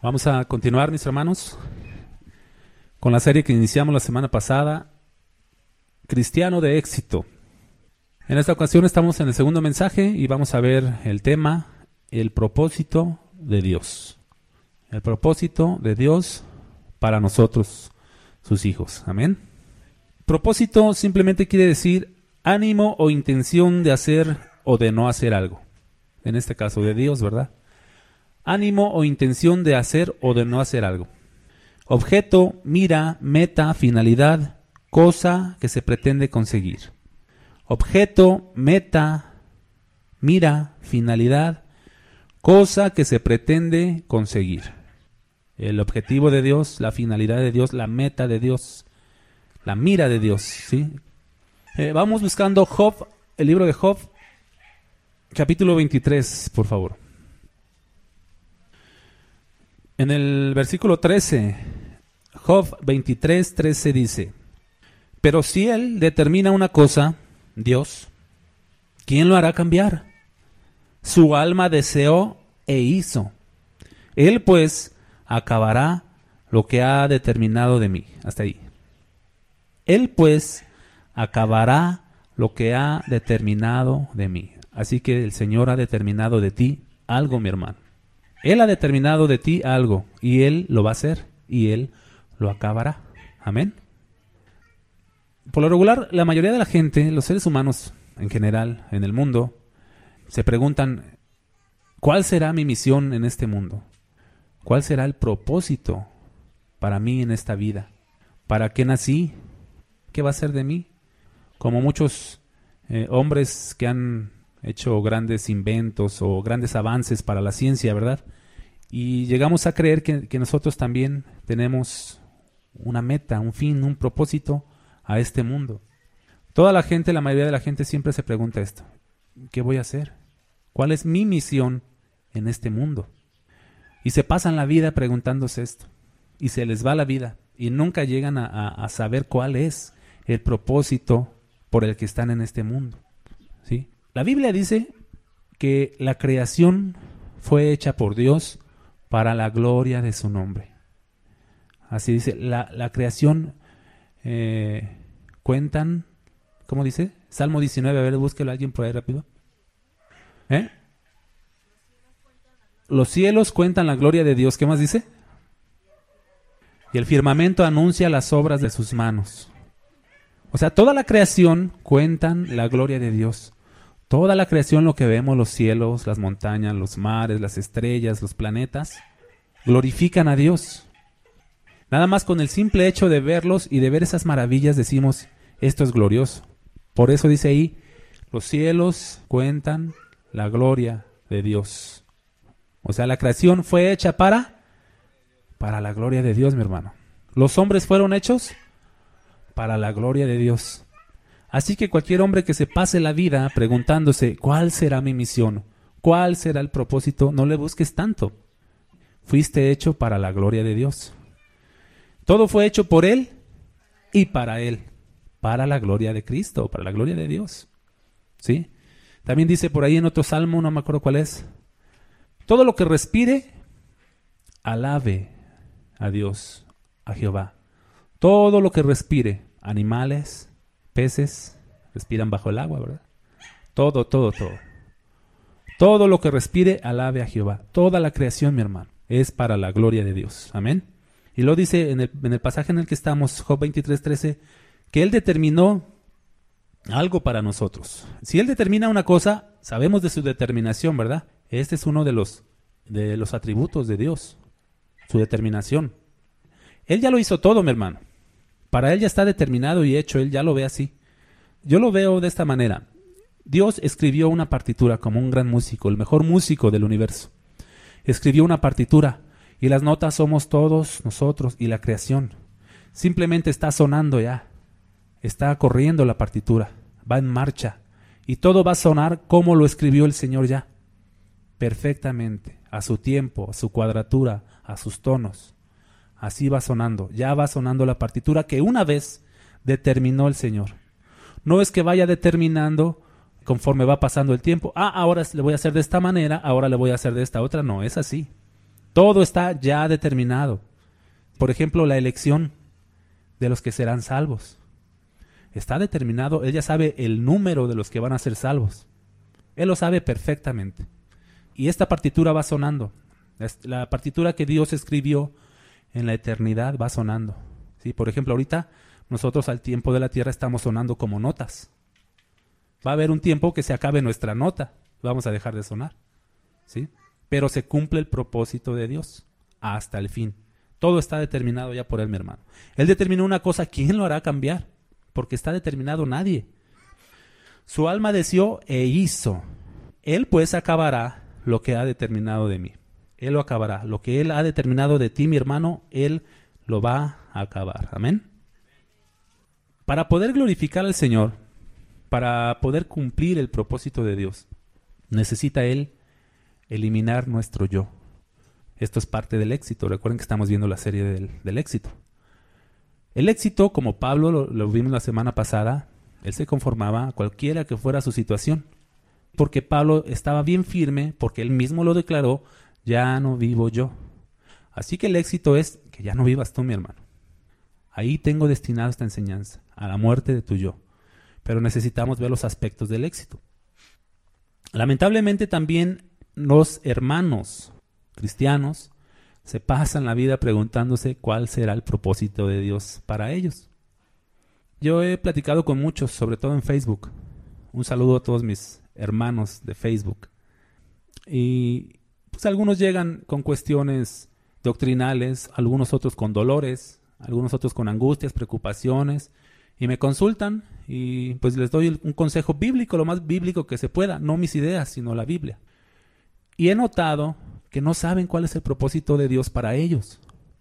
Vamos a continuar, mis hermanos, con la serie que iniciamos la semana pasada, Cristiano de éxito. En esta ocasión estamos en el segundo mensaje y vamos a ver el tema, el propósito de Dios. El propósito de Dios para nosotros, sus hijos. Amén. Propósito simplemente quiere decir ánimo o intención de hacer o de no hacer algo. En este caso de Dios, ¿verdad? Ánimo o intención de hacer o de no hacer algo. Objeto, mira, meta, finalidad, cosa que se pretende conseguir. Objeto, meta, mira, finalidad, cosa que se pretende conseguir. El objetivo de Dios, la finalidad de Dios, la meta de Dios, la mira de Dios, ¿sí? Vamos buscando Job, el libro de Job, capítulo 23, por favor. En el versículo 13, Job 23:13 dice: pero si Él determina una cosa, Dios, ¿quién lo hará cambiar? Su alma deseó e hizo. Él pues acabará lo que ha determinado de mí. Hasta ahí. Él pues acabará lo que ha determinado de mí. Así que el Señor ha determinado de ti algo, mi hermano. Él ha determinado de ti algo y Él lo va a hacer y Él lo acabará. Amén. Por lo regular, la mayoría de la gente, los seres humanos en general, en el mundo, se preguntan, ¿cuál será mi misión en este mundo? ¿Cuál será el propósito para mí en esta vida? ¿Para qué nací? ¿Qué va a ser de mí? Como muchos hombres que han hecho grandes inventos o grandes avances para la ciencia, ¿verdad? Y llegamos a creer que nosotros también tenemos una meta, un fin, un propósito a este mundo. Toda la gente, la mayoría de la gente siempre se pregunta esto: ¿qué voy a hacer? ¿Cuál es mi misión en este mundo? Y se pasan la vida preguntándose esto. Y se les va la vida. Y nunca llegan a saber cuál es el propósito por el que están en este mundo. ¿Sí? La Biblia dice que la creación fue hecha por Dios para la gloria de su nombre. Así dice, la creación cuentan, ¿cómo dice? Salmo 19, a ver, búsquelo alguien por ahí rápido. Los cielos cuentan la gloria de Dios. ¿Qué más dice? Y el firmamento anuncia las obras de sus manos. O sea, toda la creación cuentan la gloria de Dios. Toda la creación, lo que vemos, los cielos, las montañas, los mares, las estrellas, los planetas, glorifican a Dios. Nada más con el simple hecho de verlos y de ver esas maravillas decimos, esto es glorioso. Por eso dice ahí, los cielos cuentan la gloria de Dios. O sea, la creación fue hecha para la gloria de Dios, mi hermano. Los hombres fueron hechos para la gloria de Dios. Así que cualquier hombre que se pase la vida preguntándose, ¿cuál será mi misión? ¿Cuál será el propósito? No le busques tanto. Fuiste hecho para la gloria de Dios. Todo fue hecho por Él y para Él. Para la gloria de Cristo, para la gloria de Dios. ¿Sí? También dice por ahí en otro salmo, no me acuerdo cuál es: todo lo que respire, alabe a Dios, a Jehová. Todo lo que respire, animales, peces, respiran bajo el agua, ¿verdad? Todo. Todo lo que respire, alabe a Jehová. Toda la creación, mi hermano, es para la gloria de Dios. Amén. Y lo dice en el pasaje en el que estamos, Job 23:13, que Él determinó algo para nosotros. Si Él determina una cosa, sabemos de su determinación, ¿verdad? Este es uno de los atributos de Dios, su determinación. Él ya lo hizo todo, mi hermano. Para Él ya está determinado y hecho, Él ya lo ve así. Yo lo veo de esta manera. Dios escribió una partitura como un gran músico, el mejor músico del universo. Escribió una partitura y las notas somos todos nosotros y la creación. Simplemente está sonando ya. Está corriendo la partitura, va en marcha y todo va a sonar como lo escribió el Señor ya. Perfectamente, a su tiempo, a su cuadratura, a sus tonos. Así va sonando, ya va sonando la partitura que una vez determinó el Señor. No es que vaya determinando conforme va pasando el tiempo. Ahora le voy a hacer de esta manera, ahora le voy a hacer de esta otra. No, es así. Todo está ya determinado. Por ejemplo, la elección de los que serán salvos. Está determinado, Él ya sabe el número de los que van a ser salvos. Él lo sabe perfectamente. Y esta partitura va sonando. La partitura que Dios escribió en la eternidad va sonando. ¿Sí? Por ejemplo, ahorita nosotros al tiempo de la tierra estamos sonando como notas. Va a haber un tiempo que se acabe nuestra nota. Vamos a dejar de sonar. ¿Sí? Pero se cumple el propósito de Dios hasta el fin. Todo está determinado ya por Él, mi hermano. Él determinó una cosa, ¿quién lo hará cambiar? Porque está determinado nadie. Su alma deseó e hizo. Él pues acabará lo que ha determinado de mí. Él lo acabará. Lo que Él ha determinado de ti, mi hermano, Él lo va a acabar. Amén. Para poder glorificar al Señor, para poder cumplir el propósito de Dios, necesita Él eliminar nuestro yo. Esto es parte del éxito. Recuerden que estamos viendo la serie del éxito. El éxito, como Pablo lo vimos la semana pasada, él se conformaba a cualquiera que fuera su situación. Porque Pablo estaba bien firme, porque él mismo lo declaró, ya no vivo yo. Así que el éxito es que ya no vivas tú, mi hermano. Ahí tengo destinado esta enseñanza, a la muerte de tu yo. Pero necesitamos ver los aspectos del éxito. Lamentablemente también los hermanos cristianos se pasan la vida preguntándose cuál será el propósito de Dios para ellos. Yo he platicado con muchos, sobre todo en Facebook. Un saludo a todos mis hermanos de Facebook. Y pues algunos llegan con cuestiones doctrinales, algunos otros con dolores, algunos otros con angustias, preocupaciones, y me consultan y pues les doy un consejo bíblico, lo más bíblico que se pueda, no mis ideas, sino la Biblia. Y he notado que no saben cuál es el propósito de Dios para ellos.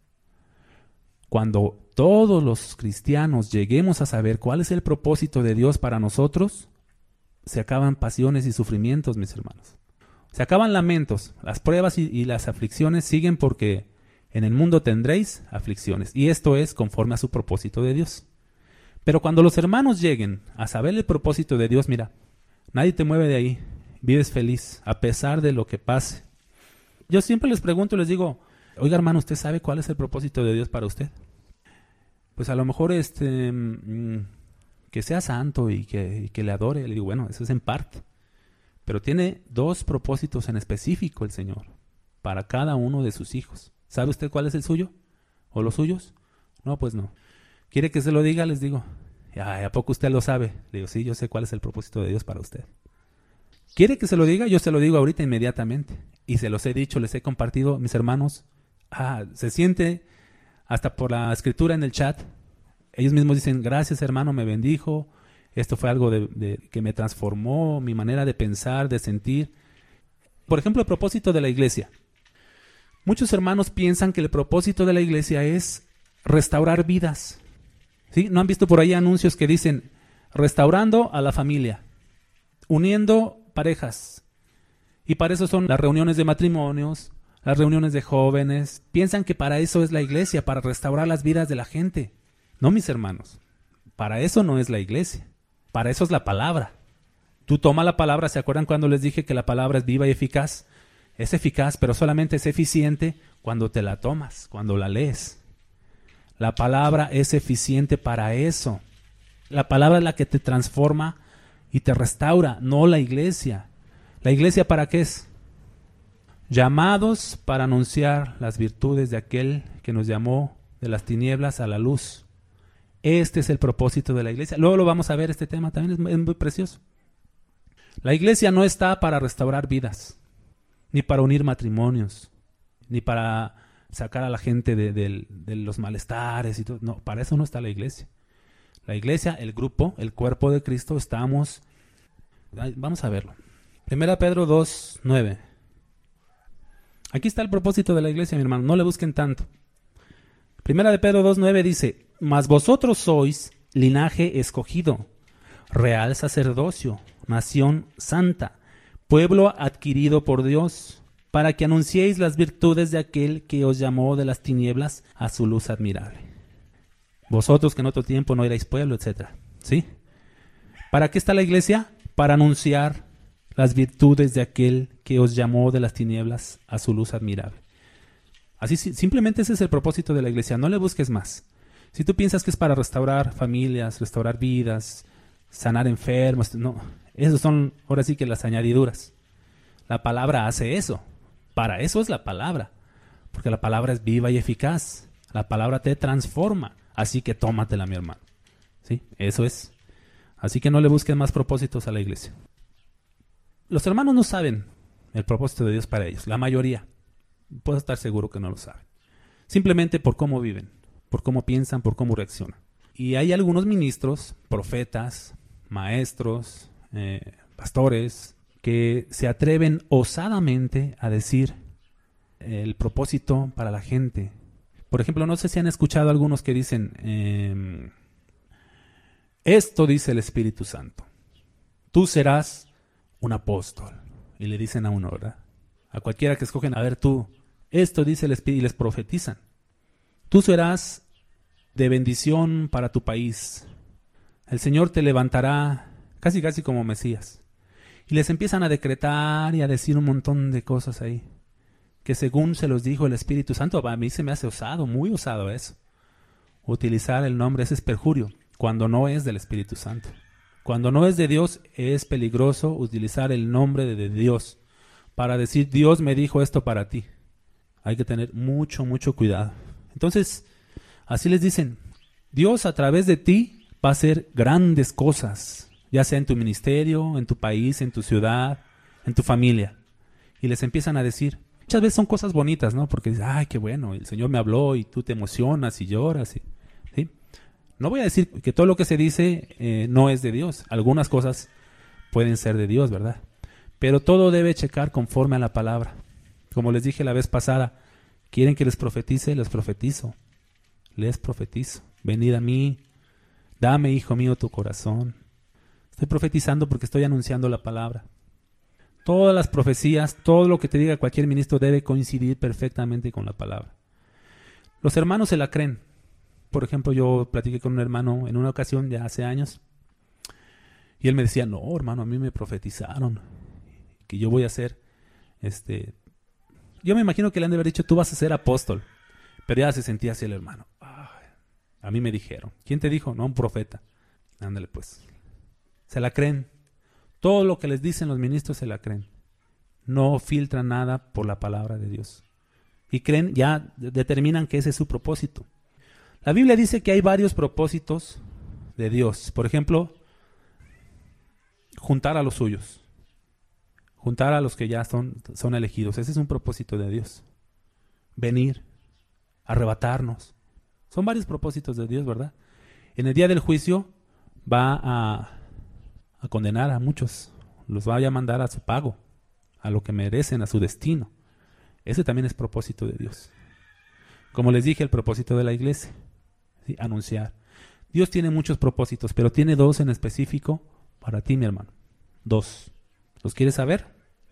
Cuando todos los cristianos lleguemos a saber cuál es el propósito de Dios para nosotros, se acaban pasiones y sufrimientos, mis hermanos. Se acaban lamentos. Las pruebas y las aflicciones siguen porque en el mundo tendréis aflicciones. Y esto es conforme a su propósito de Dios. Pero cuando los hermanos lleguen a saber el propósito de Dios, mira, nadie te mueve de ahí. Vives feliz a pesar de lo que pase. Yo siempre les pregunto y les digo, oiga hermano, ¿usted sabe cuál es el propósito de Dios para usted? Pues a lo mejor que sea santo y que le adore. Le digo, bueno, eso es en parte. Pero tiene dos propósitos en específico el Señor para cada uno de sus hijos. ¿Sabe usted cuál es el suyo? ¿O los suyos? No, pues no. ¿Quiere que se lo diga? Les digo. ¿A poco usted lo sabe? Le digo, sí, yo sé cuál es el propósito de Dios para usted. ¿Quiere que se lo diga? Yo se lo digo ahorita inmediatamente. Y se los he dicho, les he compartido, mis hermanos. Se siente hasta por la escritura en el chat. Ellos mismos dicen, gracias hermano, me bendijo. Esto fue algo que me transformó, mi manera de pensar, de sentir. Por ejemplo, el propósito de la iglesia. Muchos hermanos piensan que el propósito de la iglesia es restaurar vidas. ¿Sí? ¿No han visto por ahí anuncios que dicen, restaurando a la familia, uniendo parejas? Y para eso son las reuniones de matrimonios, las reuniones de jóvenes. Piensan que para eso es la iglesia, para restaurar las vidas de la gente. No, mis hermanos, para eso no es la iglesia. Para eso es la palabra. Tú toma la palabra, ¿se acuerdan cuando les dije que la palabra es viva y eficaz? Es eficaz, pero solamente es eficiente cuando te la tomas, cuando la lees. La palabra es eficiente para eso. La palabra es la que te transforma y te restaura, no la iglesia. ¿La iglesia para qué es? Llamados para anunciar las virtudes de aquel que nos llamó de las tinieblas a la luz. Este es el propósito de la iglesia. Luego lo vamos a ver, este tema también es muy precioso. La iglesia no está para restaurar vidas, ni para unir matrimonios, ni para sacar a la gente de los malestares y todo. No, para eso no está la iglesia. La iglesia, el grupo, el cuerpo de Cristo, estamos... Vamos a verlo. 1 Pedro 2:9. Aquí está el propósito de la iglesia, mi hermano. No le busquen tanto. 1 Pedro 2:9 dice, mas vosotros sois linaje escogido, real sacerdocio, nación santa, pueblo adquirido por Dios, para que anunciéis las virtudes de aquel que os llamó de las tinieblas a su luz admirable. Vosotros que en otro tiempo no erais pueblo, etc. ¿Sí? ¿Para qué está la iglesia? Para anunciar las virtudes de aquel que os llamó de las tinieblas a su luz admirable. Así simplemente ese es el propósito de la iglesia, no le busques más. Si tú piensas que es para restaurar familias, restaurar vidas, sanar enfermos, no, esos son ahora sí que las añadiduras. La palabra hace eso, para eso es la palabra, porque la palabra es viva y eficaz, la palabra te transforma, así que tómatela, mi hermano. ¿Sí? Eso es. Así que no le busques más propósitos a la iglesia. Los hermanos no saben el propósito de Dios para ellos, la mayoría. Puedo estar seguro que no lo saben. Simplemente por cómo viven, por cómo piensan, por cómo reaccionan. Y hay algunos ministros, profetas, maestros, pastores, que se atreven osadamente a decir el propósito para la gente. Por ejemplo, no sé si han escuchado algunos que dicen, esto dice el Espíritu Santo, tú serás un apóstol. Y le dicen a uno, ¿verdad? A cualquiera que escogen, a ver tú, esto dice el Espíritu, y les profetizan. Tú serás de bendición para tu país. El Señor te levantará casi como Mesías. Y les empiezan a decretar y a decir un montón de cosas ahí, que según se los dijo el Espíritu Santo. A mí se me hace osado, muy osado eso. Utilizar el nombre, ese es perjurio, cuando no es del Espíritu Santo. Cuando no es de Dios, es peligroso utilizar el nombre de Dios para decir, Dios me dijo esto para ti. Hay que tener mucho cuidado. Entonces, así les dicen, Dios a través de ti va a hacer grandes cosas, ya sea en tu ministerio, en tu país, en tu ciudad, en tu familia. Y les empiezan a decir, muchas veces son cosas bonitas, ¿no? Porque dices, ay, qué bueno, el Señor me habló y tú te emocionas y lloras. ¿Sí? No voy a decir que todo lo que se dice no es de Dios. Algunas cosas pueden ser de Dios, ¿verdad? Pero todo debe checar conforme a la palabra. Como les dije la vez pasada, ¿quieren que les profetice? Les profetizo. Les profetizo. Venid a mí, dame, hijo mío, tu corazón. Estoy profetizando porque estoy anunciando la palabra. Todas las profecías, todo lo que te diga cualquier ministro debe coincidir perfectamente con la palabra. Los hermanos se la creen. Por ejemplo, yo platiqué con un hermano en una ocasión, ya hace años, y él me decía, no, hermano, a mí me profetizaron que yo voy a ser, yo me imagino que le han de haber dicho, tú vas a ser apóstol, pero ya se sentía así el hermano. Ay, a mí me dijeron. ¿Quién te dijo? No, un profeta. Ándale pues. Se la creen. Todo lo que les dicen los ministros se la creen. No filtran nada por la palabra de Dios. Y creen, ya determinan que ese es su propósito. La Biblia dice que hay varios propósitos de Dios. Por ejemplo, juntar a los suyos. Juntar a los que ya son elegidos. Ese es un propósito de Dios. Venir, arrebatarnos. Son varios propósitos de Dios, ¿verdad? En el día del juicio va a condenar a muchos. Los va a mandar a su pago, a lo que merecen, a su destino. Ese también es propósito de Dios. Como les dije, el propósito de la iglesia. ¿Sí? Anunciar. Dios tiene muchos propósitos, pero tiene dos en específico para ti, mi hermano. Dos. ¿Los quieres saber?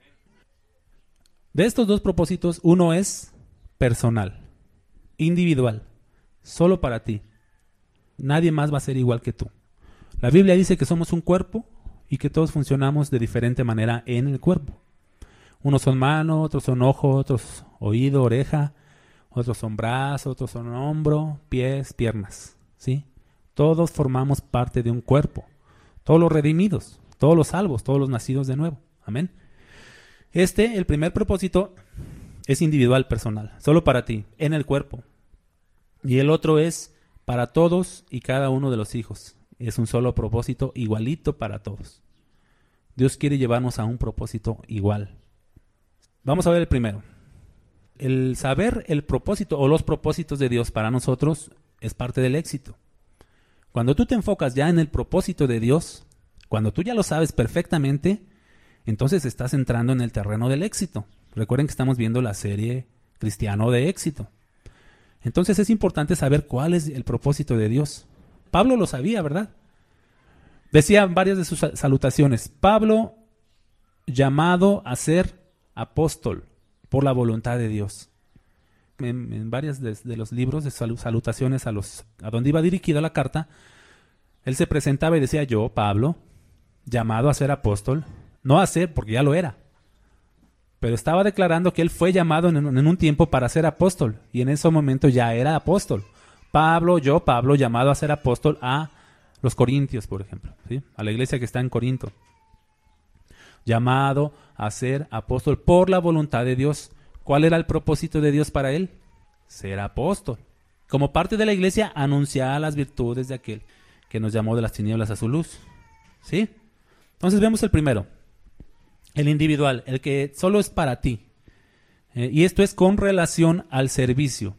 De estos dos propósitos, uno es personal, individual, solo para ti. Nadie más va a ser igual que tú. La Biblia dice que somos un cuerpo y que todos funcionamos de diferente manera en el cuerpo. Unos son mano, otros son ojo, otros oído, oreja, otros son brazo, otros son hombro, pies, piernas. ¿Sí? Todos formamos parte de un cuerpo. Todos los redimidos, todos los salvos, todos los nacidos de nuevo. Amén. El primer propósito es individual, personal, solo para ti, en el cuerpo. Y el otro es para todos y cada uno de los hijos. Es un solo propósito igualito para todos. Dios quiere llevarnos a un propósito igual. Vamos a ver el primero. El saber el propósito o los propósitos de Dios para nosotros es parte del éxito. Cuando tú te enfocas ya en el propósito de Dios, cuando tú ya lo sabes perfectamente, entonces estás entrando en el terreno del éxito. Recuerden que estamos viendo la serie Cristiano de Éxito. Entonces es importante saber cuál es el propósito de Dios. Pablo lo sabía, ¿verdad? Decía en varias de sus salutaciones, Pablo llamado a ser apóstol por la voluntad de Dios. En varios de los libros de salutaciones a donde iba dirigida la carta, él se presentaba y decía, yo, Pablo, llamado a ser apóstol, no a ser porque ya lo era, pero estaba declarando que él fue llamado en un tiempo para ser apóstol, y en ese momento ya era apóstol. Pablo, llamado a ser apóstol a los corintios, por ejemplo, ¿sí? A la iglesia que está en Corinto. Llamado a ser apóstol por la voluntad de Dios. ¿Cuál era el propósito de Dios para él? Ser apóstol. Como parte de la iglesia, anunciar las virtudes de aquel que nos llamó de las tinieblas a su luz. ¿Sí? Entonces vemos el primero, el individual, el que solo es para ti. Y esto es con relación al servicio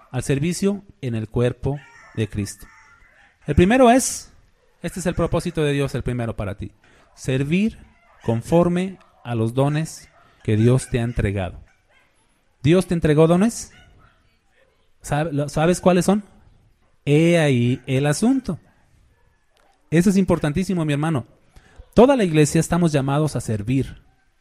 en el cuerpo de Cristo. El primero es, este es el propósito de Dios, el primero para ti, servir conforme a los dones que Dios te ha entregado. ¿Dios te entregó dones? ¿Sabes cuáles son? He ahí el asunto. Eso es importantísimo, mi hermano. Toda la iglesia estamos llamados a servir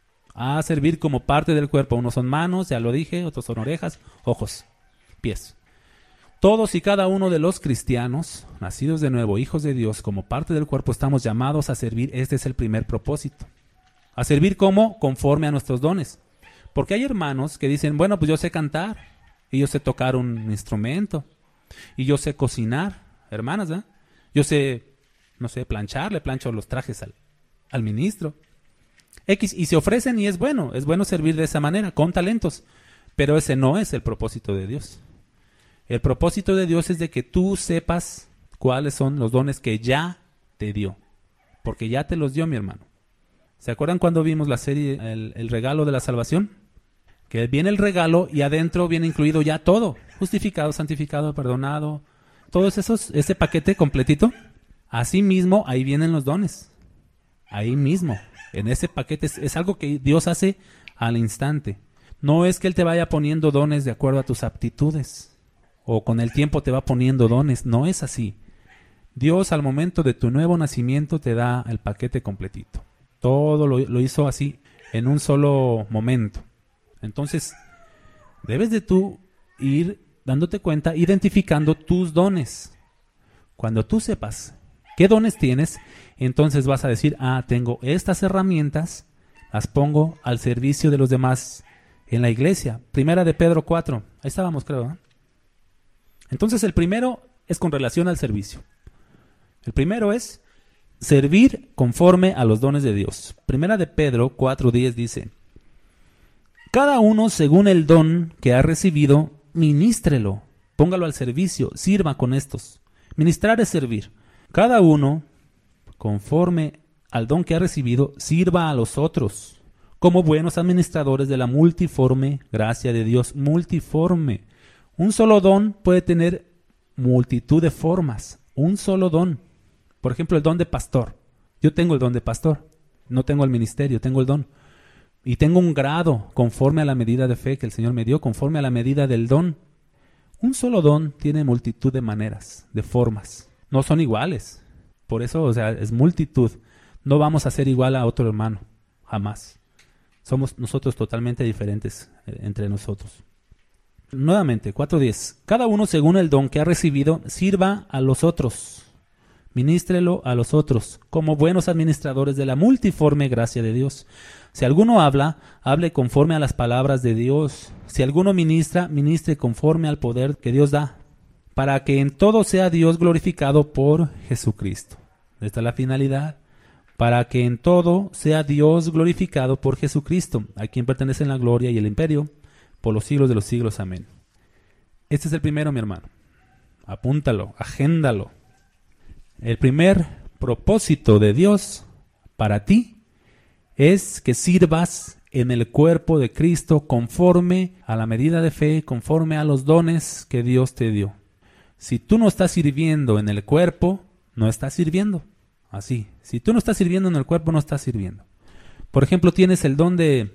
como parte del cuerpo. Unos son manos, ya lo dije, otros son orejas, ojos, pies. Todos y cada uno de los cristianos, nacidos de nuevo, hijos de Dios, como parte del cuerpo, estamos llamados a servir. Este es el primer propósito. A servir como conforme a nuestros dones. Porque hay hermanos que dicen, bueno, pues yo sé cantar, y yo sé tocar un instrumento, y yo sé cocinar, hermanas, ¿eh? Yo sé, no sé, planchar, le plancho los trajes al ministro. Y se ofrecen y es bueno servir de esa manera, con talentos. Pero ese no es el propósito de Dios. El propósito de Dios es de que tú sepas cuáles son los dones que ya te dio. Porque ya te los dio, mi hermano. ¿Se acuerdan cuando vimos la serie el regalo de la salvación? Que viene el regalo y adentro viene incluido ya todo. Justificado, santificado, perdonado. Todos ese paquete completito. Así mismo, ahí vienen los dones. Ahí mismo. En ese paquete es algo que Dios hace al instante. No es que Él te vaya poniendo dones de acuerdo a tus aptitudes. O con el tiempo te va poniendo dones. No es así. Dios al momento de tu nuevo nacimiento te da el paquete completito. Todo lo hizo así, en un solo momento. Entonces, debes de tú ir dándote cuenta, identificando tus dones. Cuando tú sepas qué dones tienes, entonces vas a decir, tengo estas herramientas, las pongo al servicio de los demás en la iglesia. Primera de Pedro 4, ahí estábamos, creo, ¿eh? Entonces, el primero es con relación al servicio. El primero es servir conforme a los dones de Dios. Primera de Pedro 4:10 dice, cada uno según el don que ha recibido, ministrelo, póngalo al servicio, sirva con estos. Ministrar es servir. Cada uno, conforme al don que ha recibido, sirva a los otros, como buenos administradores de la multiforme gracia de Dios. Multiforme. Un solo don puede tener multitud de formas. Un solo don. Por ejemplo, el don de pastor. Yo tengo el don de pastor. No tengo el ministerio, tengo el don. Y tengo un grado conforme a la medida de fe que el Señor me dio, conforme a la medida del don. Un solo don tiene multitud de maneras, de formas. No son iguales. Por eso, es multitud. No vamos a ser igual a otro hermano. Jamás. Somos nosotros totalmente diferentes entre nosotros. Nuevamente, 4:10. Cada uno según el don que ha recibido, sirva a los otros. Ministrelo a los otros, como buenos administradores de la multiforme gracia de Dios. Si alguno habla, hable conforme a las palabras de Dios. Si alguno ministra, ministre conforme al poder que Dios da, para que en todo sea Dios glorificado por Jesucristo. Esta es la finalidad. Para que en todo sea Dios glorificado por Jesucristo, a quien pertenecen la gloria y el imperio, por los siglos de los siglos. Amén. Este es el primero, mi hermano. Apúntalo, agéndalo. El primer propósito de Dios para ti es que sirvas en el cuerpo de Cristo conforme a la medida de fe, conforme a los dones que Dios te dio. Si tú no estás sirviendo en el cuerpo, no estás sirviendo. Así. Si tú no estás sirviendo en el cuerpo, no estás sirviendo. Por ejemplo, tienes el don de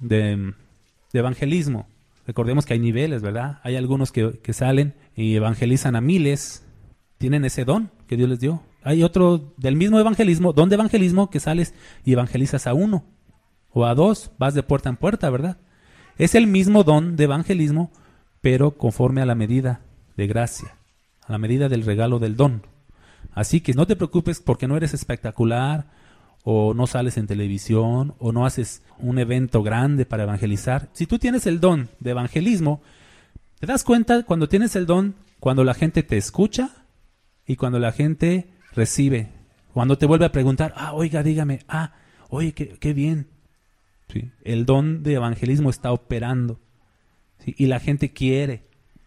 evangelismo. Recordemos que hay niveles, ¿verdad? Hay algunos que salen y evangelizan a miles. Tienen ese don que Dios les dio. Hay otro del mismo evangelismo, don de evangelismo, que sales y evangelizas a uno o a dos, vas de puerta en puerta, ¿verdad? Es el mismo don de evangelismo, pero conforme a la medida de gracia, a la medida del regalo del don. Así que no te preocupes porque no eres espectacular o no sales en televisión, o no haces un evento grande para evangelizar. Si tú tienes el don de evangelismo, te das cuenta cuando tienes el don, cuando la gente te escucha y cuando la gente recibe. Cuando te vuelve a preguntar, oiga, dígame, oye, qué bien. ¿Sí? El don de evangelismo está operando. ¿Sí? Y la gente quiere.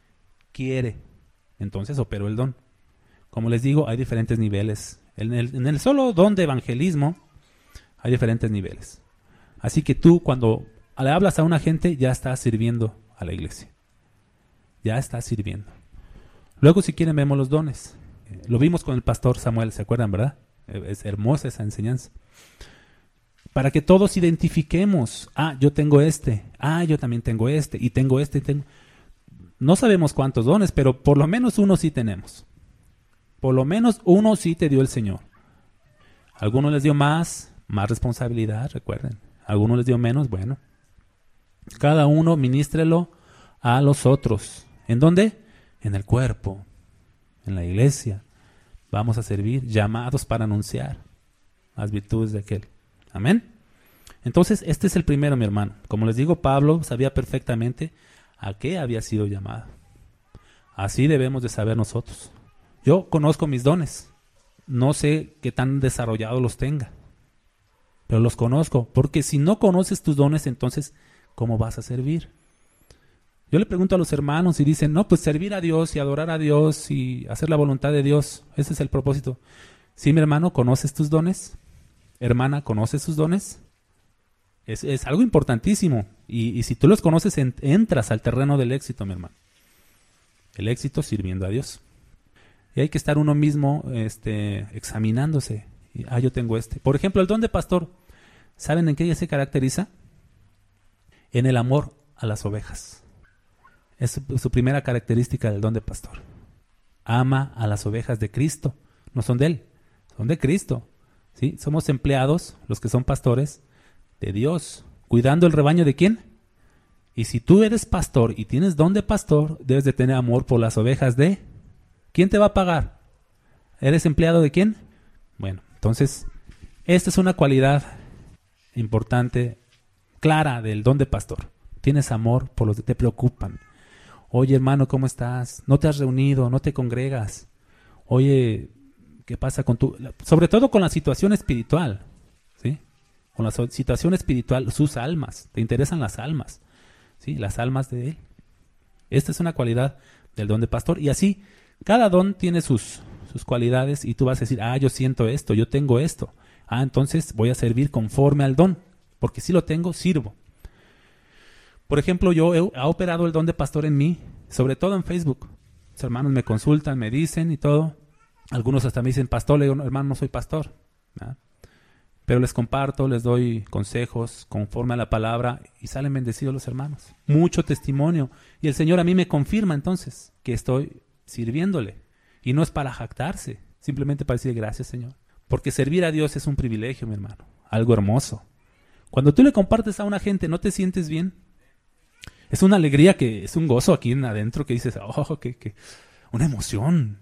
Entonces operó el don. Como les digo, hay diferentes niveles. En el solo don de evangelismo hay diferentes niveles. Así que tú cuando le hablas a una gente ya estás sirviendo a la iglesia. Ya estás sirviendo. Luego si quieren vemos los dones. Lo vimos con el pastor Samuel, ¿se acuerdan, verdad? Es hermosa esa enseñanza. Para que todos identifiquemos, yo tengo este, yo también tengo este, y tengo este. No sabemos cuántos dones, pero por lo menos uno sí tenemos. Por lo menos uno sí te dio el Señor. Algunos les dio más responsabilidad, recuerden. Algunos les dio menos, bueno. Cada uno ministrelo a los otros. ¿En dónde? En el cuerpo, en la iglesia. Vamos a servir, llamados para anunciar las virtudes de aquel. Amén. Entonces, este es el primero, mi hermano. Como les digo, Pablo sabía perfectamente a qué había sido llamado. Así debemos de saber nosotros. Yo conozco mis dones. No sé qué tan desarrollados los tenga. Pero los conozco. Porque si no conoces tus dones, entonces, ¿cómo vas a servir? Yo le pregunto a los hermanos y dicen, no, pues servir a Dios y adorar a Dios y hacer la voluntad de Dios. Ese es el propósito. Sí, mi hermano, ¿conoces tus dones? Hermana, ¿conoces tus dones? Es algo importantísimo. Y si tú los conoces, entras al terreno del éxito, mi hermano. El éxito sirviendo a Dios. Y hay que estar uno mismo examinándose. Yo tengo este. Por ejemplo, el don de pastor. ¿Saben en qué se caracteriza? En el amor a las ovejas. Es su primera característica del don de pastor. Ama a las ovejas de Cristo. No son de él, son de Cristo. ¿Sí? Somos empleados, los que son pastores, de Dios. ¿Cuidando el rebaño de quién? Y si tú eres pastor y tienes don de pastor, debes de tener amor por las ovejas de... ¿Quién te va a pagar? ¿Eres empleado de quién? Bueno, entonces, esta es una cualidad importante, clara del don de pastor. Tienes amor por los que te preocupan. Oye, hermano, ¿cómo estás? ¿No te has reunido? ¿No te congregas? Oye, ¿qué pasa con tu...? Sobre todo con la situación espiritual, ¿sí? Con la situación espiritual, sus almas. Te interesan las almas, ¿sí? Las almas de él. Esta es una cualidad del don de pastor. Y así, cada don tiene sus cualidades y tú vas a decir, yo siento esto, yo tengo esto. Entonces voy a servir conforme al don, porque si lo tengo, sirvo. Por ejemplo, yo he operado el don de pastor en mí, sobre todo en Facebook. Los hermanos me consultan, me dicen y todo. Algunos hasta me dicen, pastor, le digo, hermano, no soy pastor. ¿Verdad? Pero les comparto, les doy consejos conforme a la palabra y salen bendecidos los hermanos. Mucho testimonio. Y el Señor a mí me confirma entonces que estoy sirviéndole. Y no es para jactarse, simplemente para decir gracias, Señor. Porque servir a Dios es un privilegio, mi hermano. Algo hermoso. Cuando tú le compartes a una gente, ¿no te sientes bien? Es una alegría, que es un gozo aquí adentro que dices, que una emoción.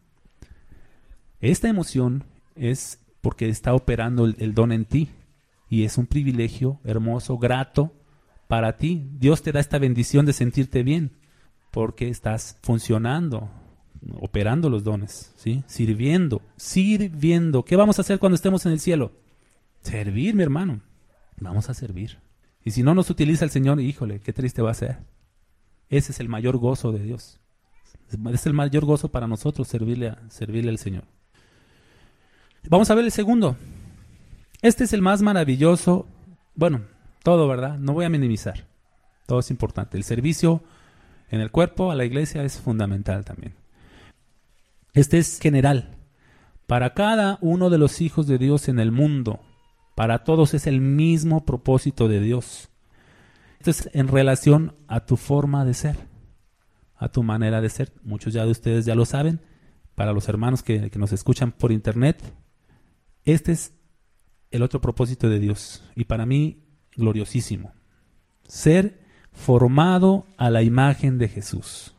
Esta emoción es porque está operando el don en ti. Y es un privilegio hermoso, grato para ti. Dios te da esta bendición de sentirte bien porque estás funcionando, operando los dones, ¿sí? Sirviendo. ¿Qué vamos a hacer cuando estemos en el cielo? Servir, mi hermano. Vamos a servir. Y si no nos utiliza el Señor, híjole, qué triste va a ser. Ese es el mayor gozo de Dios. Es el mayor gozo para nosotros servirle al Señor. Vamos a ver el segundo. Este es el más maravilloso. Bueno, todo, ¿verdad? No voy a minimizar. Todo es importante. El servicio en el cuerpo a la iglesia es fundamental también. Este es general. Para cada uno de los hijos de Dios en el mundo, para todos es el mismo propósito de Dios. Esto es en relación a tu forma de ser, a tu manera de ser. Muchos de ustedes ya lo saben. Para los hermanos que nos escuchan por internet, este es el otro propósito de Dios. Y para mí, gloriosísimo. Ser formado a la imagen de Jesús.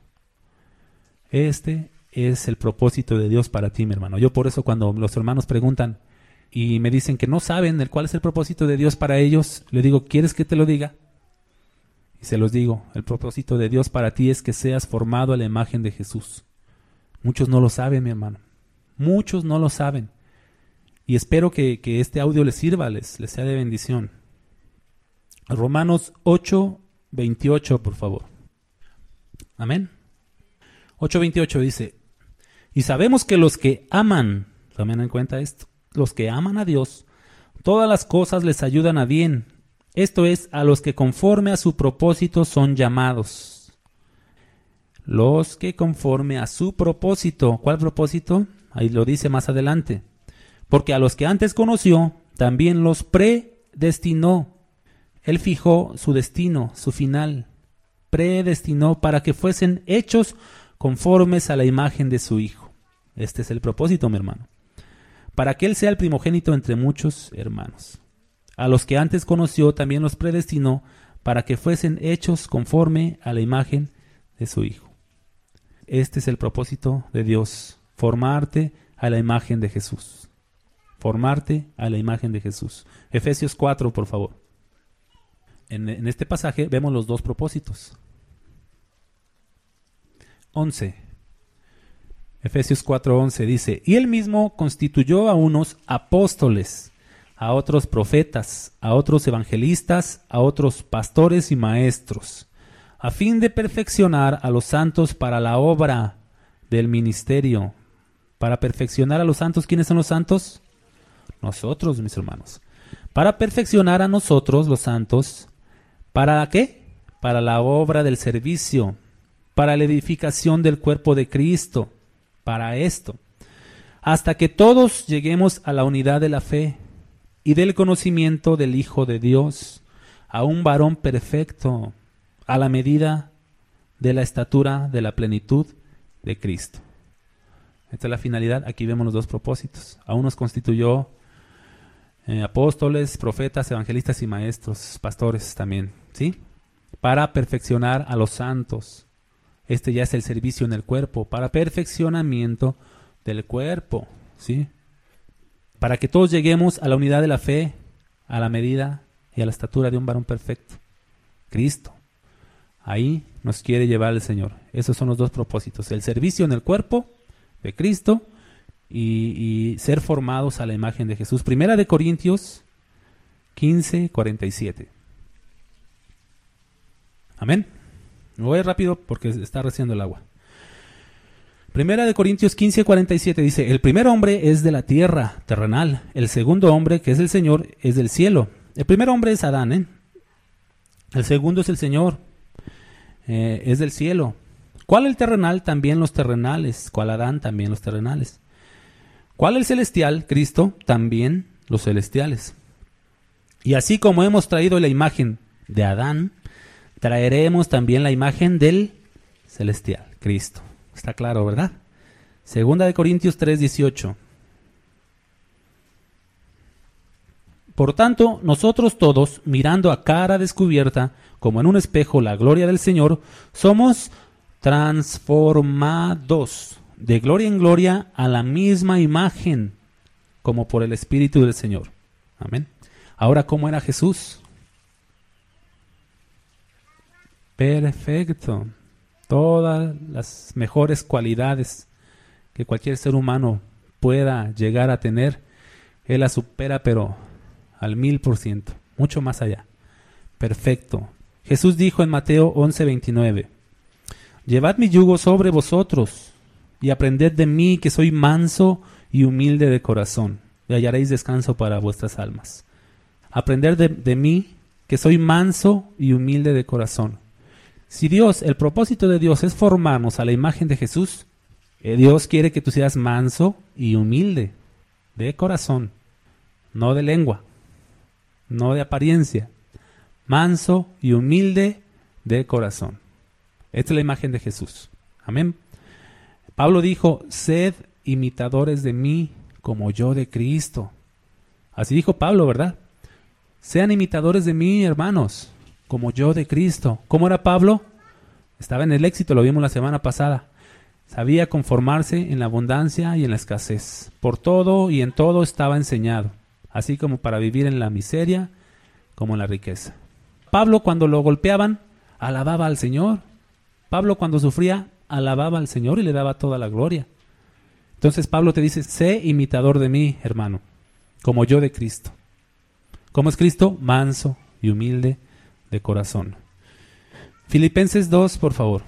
Este es el propósito de Dios para ti, mi hermano. Yo por eso cuando los hermanos preguntan, y me dicen que no saben cuál es el propósito de Dios para ellos, le digo, ¿quieres que te lo diga? Y se los digo, el propósito de Dios para ti es que seas formado a la imagen de Jesús. Muchos no lo saben, mi hermano. Muchos no lo saben. Y espero que este audio les sirva, les sea de bendición. Romanos 8:28, por favor. Amén. 8:28 dice, y sabemos que los que aman, tomen en cuenta esto, los que aman a Dios, todas las cosas les ayudan a bien. Esto es, a los que conforme a su propósito son llamados. Los que conforme a su propósito. ¿Cuál propósito? Ahí lo dice más adelante. Porque a los que antes conoció, también los predestinó. Él fijó su destino, su final. Predestinó para que fuesen hechos conformes a la imagen de su Hijo. Este es el propósito, mi hermano. Para que Él sea el primogénito entre muchos hermanos. A los que antes conoció también los predestinó para que fuesen hechos conforme a la imagen de su Hijo. Este es el propósito de Dios, formarte a la imagen de Jesús. Formarte a la imagen de Jesús. Efesios 4, por favor. En este pasaje vemos los dos propósitos. 11. Efesios 4:11 dice, y Él mismo constituyó a unos apóstoles, a otros profetas, a otros evangelistas, a otros pastores y maestros, a fin de perfeccionar a los santos para la obra del ministerio. Para perfeccionar a los santos, ¿quiénes son los santos? Nosotros, mis hermanos. Para perfeccionar a nosotros, los santos, ¿para qué? Para la obra del servicio, para la edificación del cuerpo de Cristo, para esto, hasta que todos lleguemos a la unidad de la fe y del conocimiento del Hijo de Dios, a un varón perfecto, a la medida de la estatura de la plenitud de Cristo. Esta es la finalidad. Aquí vemos los dos propósitos. A unos constituyó apóstoles, profetas, evangelistas y maestros, pastores también, ¿sí? Para perfeccionar a los santos. Este ya es el servicio en el cuerpo, para perfeccionamiento del cuerpo, ¿sí? Para que todos lleguemos a la unidad de la fe, a la medida y a la estatura de un varón perfecto, Cristo. Ahí nos quiere llevar el Señor. Esos son los dos propósitos, el servicio en el cuerpo de Cristo y ser formados a la imagen de Jesús. Primera de Corintios 15:47. Amén. Me voy rápido porque está reciendo el agua. Primera de Corintios 15:47 dice, el primer hombre es de la tierra, terrenal. El segundo hombre, que es el Señor, es del cielo. El primer hombre es Adán, El segundo es el Señor, es del cielo. ¿Cuál el terrenal? También los terrenales. ¿Cuál Adán? También los terrenales. ¿Cuál el celestial? Cristo, también los celestiales. Y así como hemos traído la imagen de Adán, traeremos también la imagen del celestial, Cristo. Está claro, ¿verdad? Segunda de Corintios 3:18. Por tanto, nosotros todos, mirando a cara descubierta, como en un espejo, la gloria del Señor, somos transformados de gloria en gloria a la misma imagen, como por el Espíritu del Señor. Amén. Ahora, ¿cómo era Jesús? Perfecto. Todas las mejores cualidades que cualquier ser humano pueda llegar a tener, Él las supera, pero al 1000%, mucho más allá. Perfecto. Jesús dijo en Mateo 11:29, llevad mi yugo sobre vosotros y aprended de mí, que soy manso y humilde de corazón, y hallaréis descanso para vuestras almas. Aprender de mí, que soy manso y humilde de corazón. Si Dios, el propósito de Dios es formarnos a la imagen de Jesús, Dios quiere que tú seas manso y humilde de corazón, no de lengua, no de apariencia, manso y humilde de corazón. Esta es la imagen de Jesús. Amén. Pablo dijo, sed imitadores de mí como yo de Cristo. Así dijo Pablo, ¿verdad? Sean imitadores de mí, hermanos, como yo de Cristo. ¿Cómo era Pablo? Estaba en el éxito, lo vimos la semana pasada. Sabía conformarse en la abundancia y en la escasez. Por todo y en todo estaba enseñado. así como para vivir en la miseria como en la riqueza. Pablo, cuando lo golpeaban, alababa al Señor. Pablo, cuando sufría, alababa al Señor y le daba toda la gloria. Entonces Pablo te dice, sé imitador de mí, hermano, como yo de Cristo. ¿Cómo es Cristo? Manso y humilde de corazón. Filipenses 2, por favor.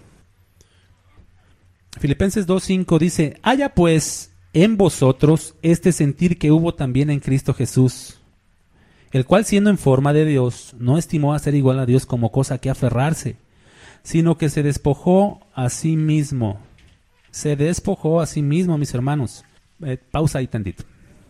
Filipenses 2:5 dice, haya pues en vosotros este sentir que hubo también en Cristo Jesús, el cual siendo en forma de Dios, no estimó a ser igual a Dios como cosa que aferrarse, sino que se despojó a sí mismo. Se despojó a sí mismo, mis hermanos. Pausa ahí tantito.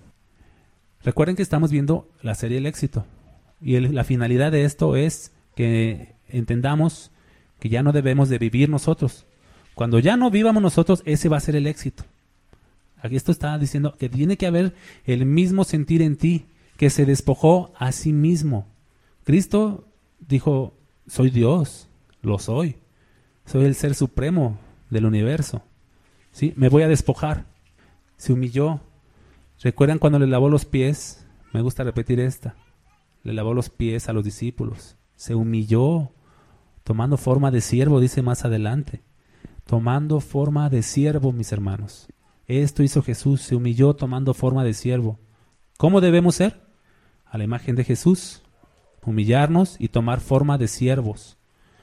Recuerden que estamos viendo la serie El Éxito. Y la finalidad de esto es que entendamos que ya no debemos de vivir nosotros. Cuando ya no vivamos nosotros, ese va a ser el éxito. Aquí esto está diciendo que tiene que haber el mismo sentir en ti, que se despojó a sí mismo. Cristo dijo, soy Dios, lo soy. Soy el ser supremo del universo. ¿Sí? Me voy a despojar. Se humilló. ¿Recuerdan cuando le lavó los pies? Me gusta repetir esta. Le lavó los pies a los discípulos. Se humilló, tomando forma de siervo, dice más adelante. Tomando forma de siervo, mis hermanos. Esto hizo Jesús, se humilló tomando forma de siervo. ¿Cómo debemos ser? A la imagen de Jesús. Humillarnos y tomar forma de siervos.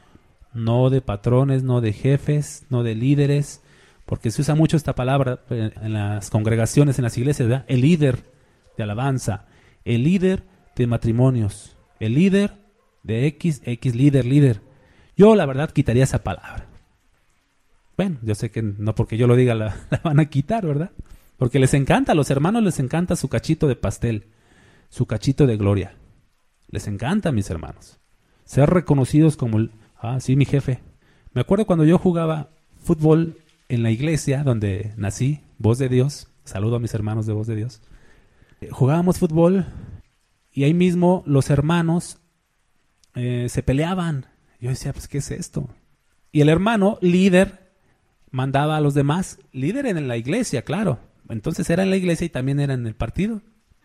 No de patrones, no de jefes, no de líderes, porque se usa mucho esta palabra en las congregaciones, en las iglesias, ¿verdad? El líder de alabanza, el líder de matrimonios, el líder de X líder. Yo la verdad quitaría esa palabra. Bueno, yo sé que no porque yo lo diga la van a quitar, ¿verdad? Porque les encanta, a los hermanos les encanta su cachito de pastel, su cachito de gloria. Les encanta, mis hermanos, ser reconocidos como sí, mi jefe. Me acuerdo cuando yo jugaba fútbol en la iglesia donde nací, Voz de Dios. Saludo a mis hermanos de Voz de Dios. Jugábamos fútbol y ahí mismo los hermanos se peleaban. Yo decía, pues, ¿qué es esto? Y el hermano líder mandaba a los demás, líder en la iglesia, claro. Entonces era en la iglesia y también era en el partido.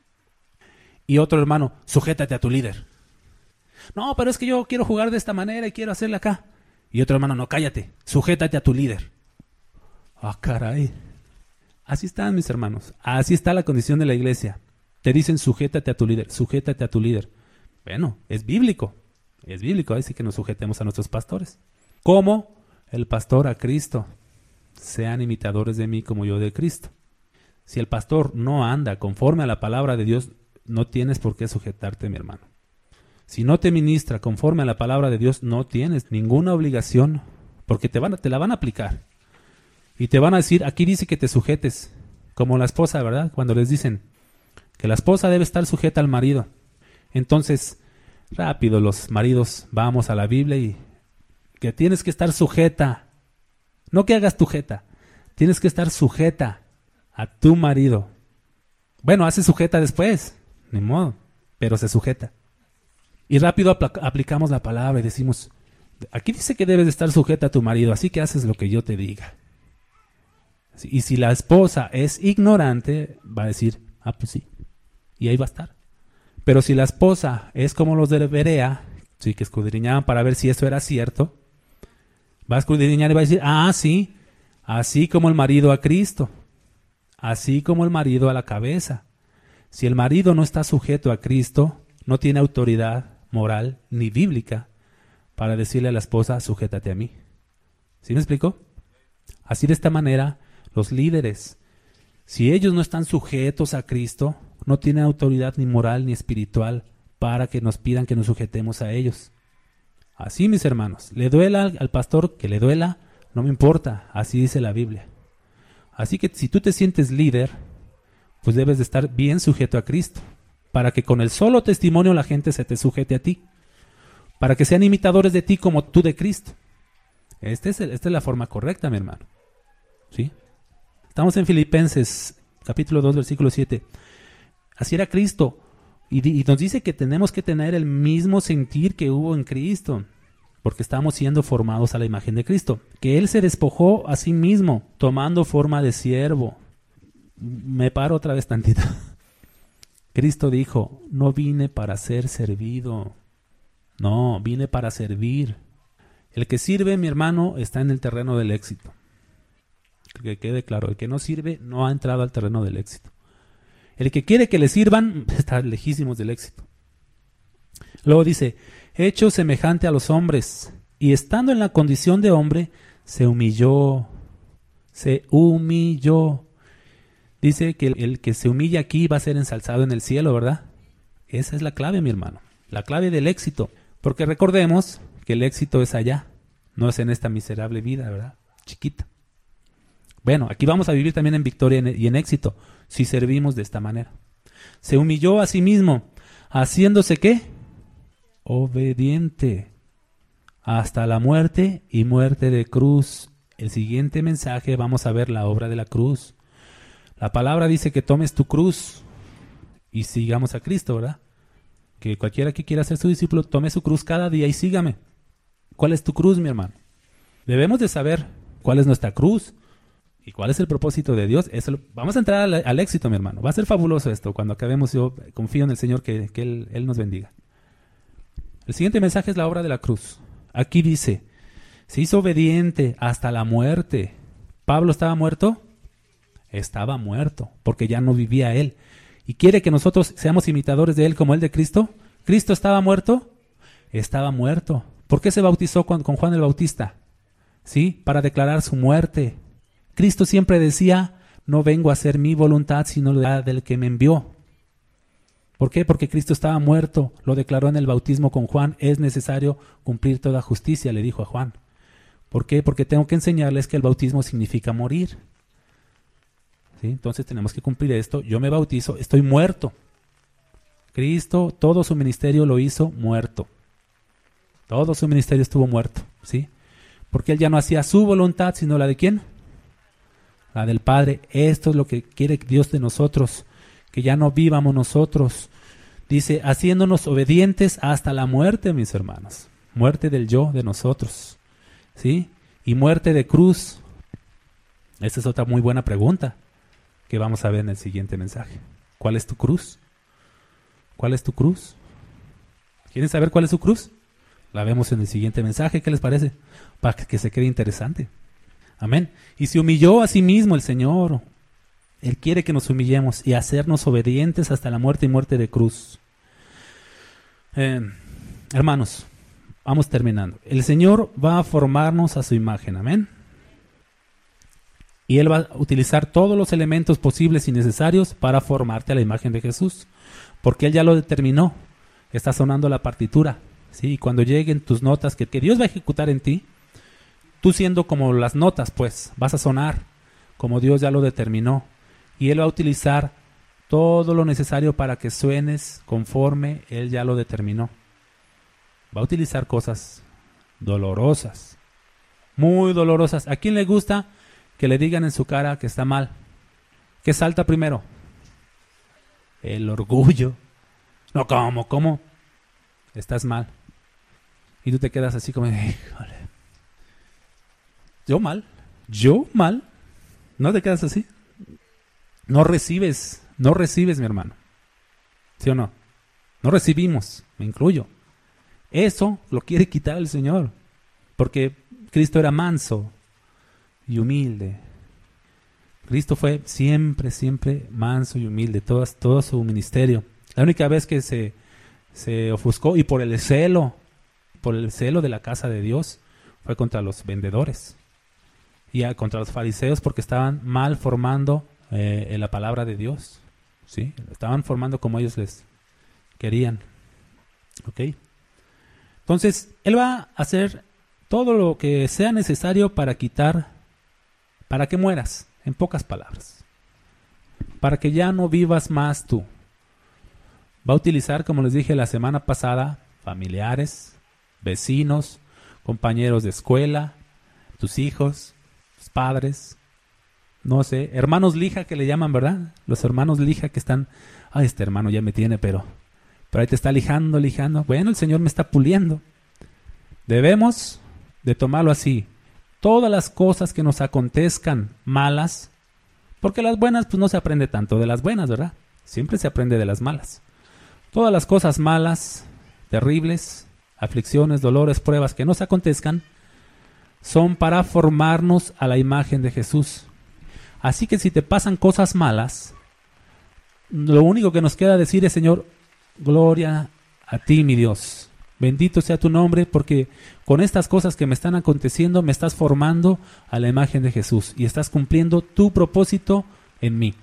Y otro hermano, sujétate a tu líder. No, pero es que yo quiero jugar de esta manera y quiero hacerla acá. Y otro hermano, no, cállate, sujétate a tu líder. Ah, caray. Así están, mis hermanos. Así está la condición de la iglesia. Te dicen, sujétate a tu líder, sujétate a tu líder. Bueno, es bíblico. Es bíblico, así que nos sujetemos a nuestros pastores. ¿Cómo? El pastor a Cristo. Sean imitadores de mí como yo de Cristo. Si el pastor no anda conforme a la palabra de Dios, no tienes por qué sujetarte, mi hermano. Si no te ministra conforme a la palabra de Dios, no tienes ninguna obligación, porque te la van a aplicar. Y te van a decir, aquí dice que te sujetes, como la esposa, ¿verdad? Cuando les dicen que la esposa debe estar sujeta al marido. Entonces, rápido los maridos, vamos a la Biblia y que tienes que estar sujeta. No que hagas tu jeta, tienes que estar sujeta a tu marido. Bueno, hace sujeta después, ni modo, pero se sujeta. Y rápido aplicamos la palabra y decimos, aquí dice que debes de estar sujeta a tu marido, así que haces lo que yo te diga. Y si la esposa es ignorante, va a decir, pues sí, y ahí va a estar. Pero si la esposa es como los de Berea, sí, que escudriñaban para ver si eso era cierto, va a escudriñar y va a decir, sí, así como el marido a Cristo, así como el marido a la cabeza. Si el marido no está sujeto a Cristo, no tiene autoridad moral ni bíblica para decirle a la esposa, sujétate a mí. ¿Sí me explico? Así de esta manera, los líderes, si ellos no están sujetos a Cristo, no tienen autoridad ni moral ni espiritual para que nos pidan que nos sujetemos a ellos. Así, mis hermanos, le duela al pastor que le duela, no me importa, así dice la Biblia. Así que si tú te sientes líder, pues debes de estar bien sujeto a Cristo, para que con el solo testimonio la gente se te sujete a ti, para que sean imitadores de ti como tú de Cristo. Esta es la forma correcta, mi hermano. ¿Sí? Estamos en Filipenses, capítulo 2, versículo 7. Así era Cristo. Y nos dice que tenemos que tener el mismo sentir que hubo en Cristo, porque estamos siendo formados a la imagen de Cristo. Que Él se despojó a sí mismo, tomando forma de siervo. Me paro otra vez tantito. Cristo dijo, no vine para ser servido. No, vine para servir. El que sirve, mi hermano, está en el terreno del éxito. Que quede claro, el que no sirve no ha entrado al terreno del éxito. El que quiere que le sirvan está lejísimos del éxito. Luego dice, hecho semejante a los hombres, y estando en la condición de hombre, se humilló. Dice que el que se humilla aquí va a ser ensalzado en el cielo, ¿verdad? Esa es la clave, mi hermano, la clave del éxito. Porque recordemos que el éxito es allá, no es en esta miserable vida, ¿verdad? Chiquita. Bueno, aquí vamos a vivir también en victoria y en éxito, si servimos de esta manera. Se humilló a sí mismo, haciéndose ¿qué? Obediente, hasta la muerte y muerte de cruz. El siguiente mensaje vamos a ver la obra de la cruz. La palabra dice que tomes tu cruz y sigamos a Cristo, ¿verdad? Que cualquiera que quiera ser su discípulo tome su cruz cada día y sígame. ¿Cuál es tu cruz, mi hermano? Debemos de saber cuál es nuestra cruz y cuál es el propósito de Dios. Vamos a entrar al éxito, mi hermano. Va a ser fabuloso esto. Cuando acabemos, yo confío en el Señor que Él nos bendiga. El siguiente mensaje es la obra de la cruz. Aquí dice, se hizo obediente hasta la muerte. ¿Pablo estaba muerto? Estaba muerto, porque ya no vivía él. ¿Y quiere que nosotros seamos imitadores de él como él de Cristo? ¿Cristo estaba muerto? Estaba muerto. ¿Por qué se bautizó con Juan el Bautista? ¿Sí? Para declarar su muerte. Cristo siempre decía, no vengo a hacer mi voluntad, sino la del que me envió. ¿Por qué? Porque Cristo estaba muerto. Lo declaró en el bautismo con Juan. Es necesario cumplir toda justicia, le dijo a Juan. ¿Por qué? Porque tengo que enseñarles que el bautismo significa morir. ¿Sí? Entonces tenemos que cumplir esto. Yo me bautizo, estoy muerto. Cristo, todo su ministerio lo hizo muerto. Todo su ministerio estuvo muerto, ¿sí? Porque él ya no hacía su voluntad, sino la de ¿quién? La del Padre. Esto es lo que quiere Dios de nosotros, que ya no vivamos nosotros. Dice, haciéndonos obedientes hasta la muerte, mis hermanos. Muerte del yo de nosotros, ¿sí? Y muerte de cruz. Esta es otra muy buena pregunta que vamos a ver en el siguiente mensaje. ¿Cuál es tu cruz? ¿Cuál es tu cruz? ¿Quieren saber cuál es su cruz? La vemos en el siguiente mensaje. ¿Qué les parece? Para que se quede interesante. Amén. Y se humilló a sí mismo el Señor. Él quiere que nos humillemos y hacernos obedientes hasta la muerte y muerte de cruz. Hermanos, vamos terminando. El Señor va a formarnos a su imagen. Amén. Y Él va a utilizar todos los elementos posibles y necesarios para formarte a la imagen de Jesús. Porque Él ya lo determinó. Está sonando la partitura, ¿sí? Y cuando lleguen tus notas que Dios va a ejecutar en ti, tú siendo como las notas, pues, vas a sonar como Dios ya lo determinó. Y Él va a utilizar todo lo necesario para que suenes conforme Él ya lo determinó. Va a utilizar cosas dolorosas, muy dolorosas. ¿A quién le gusta que le digan en su cara que está mal? ¿Qué salta primero? El orgullo. No, ¿cómo? Estás mal. Y tú te quedas así como, híjole. ¿Yo mal? ¿No te quedas así? No recibes, mi hermano. ¿Sí o no? No recibimos, me incluyo. Eso lo quiere quitar el Señor, porque Cristo era manso y humilde. Cristo fue siempre manso y humilde, todo su ministerio. La única vez que se ofuscó, y por el celo de la casa de Dios, fue contra los vendedores y contra los fariseos, porque estaban mal formando en la palabra de Dios, ¿sí? Estaban formando como ellos les querían. ¿Ok? Entonces, Él va a hacer todo lo que sea necesario para que mueras, en pocas palabras. Para que ya no vivas más tú. Va a utilizar, como les dije la semana pasada, familiares, vecinos, compañeros de escuela, tus hijos, tus padres, no sé, hermanos lija que le llaman, ¿verdad? Los hermanos lija que están, este hermano ya me tiene, pero ahí te está lijando. Bueno, el Señor me está puliendo. Debemos de tomarlo así. Todas las cosas que nos acontezcan malas, porque las buenas pues no se aprende tanto de las buenas, ¿verdad? Siempre se aprende de las malas. Todas las cosas malas, terribles, aflicciones, dolores, pruebas que nos acontezcan, son para formarnos a la imagen de Jesús. Así que si te pasan cosas malas, lo único que nos queda decir es: Señor, gloria a ti, mi Dios. Bendito sea tu nombre, porque con estas cosas que me están aconteciendo me estás formando a la imagen de Jesús y estás cumpliendo tu propósito en mí.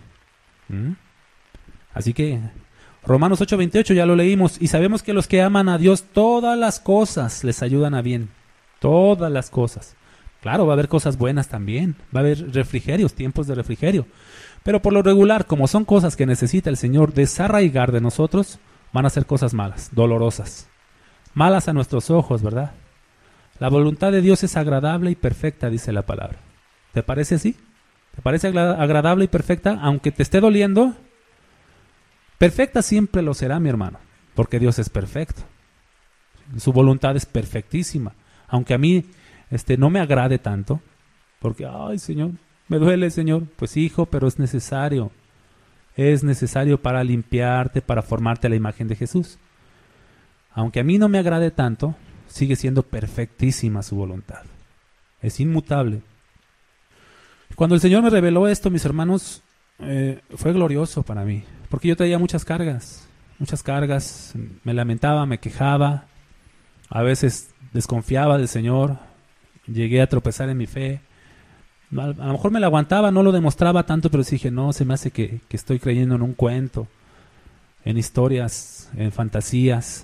Así que Romanos 8:28 ya lo leímos, y sabemos que los que aman a Dios, todas las cosas les ayudan a bien. Todas las cosas. Claro, va a haber cosas buenas también, va a haber refrigerios, tiempos de refrigerio. Pero por lo regular, como son cosas que necesita el Señor desarraigar de nosotros, van a ser cosas malas, dolorosas. Malas a nuestros ojos, ¿verdad? La voluntad de Dios es agradable y perfecta, dice la palabra. ¿Te parece así? ¿Te parece agradable y perfecta? Aunque te esté doliendo, perfecta siempre lo será, mi hermano, porque Dios es perfecto. Su voluntad es perfectísima. Aunque a mí no me agrade tanto, porque, ay, Señor, me duele, Señor. Pues, hijo, pero es necesario. Es necesario para limpiarte, para formarte a la imagen de Jesús. Aunque a mí no me agrade tanto, sigue siendo perfectísima su voluntad. Es inmutable. Cuando el Señor me reveló esto, mis hermanos, fue glorioso para mí, porque yo traía muchas cargas, me lamentaba, me quejaba, a veces desconfiaba del Señor, llegué a tropezar en mi fe. A lo mejor me la aguantaba, no lo demostraba tanto, pero sí dije, no, se me hace que estoy creyendo en un cuento, en historias, en fantasías.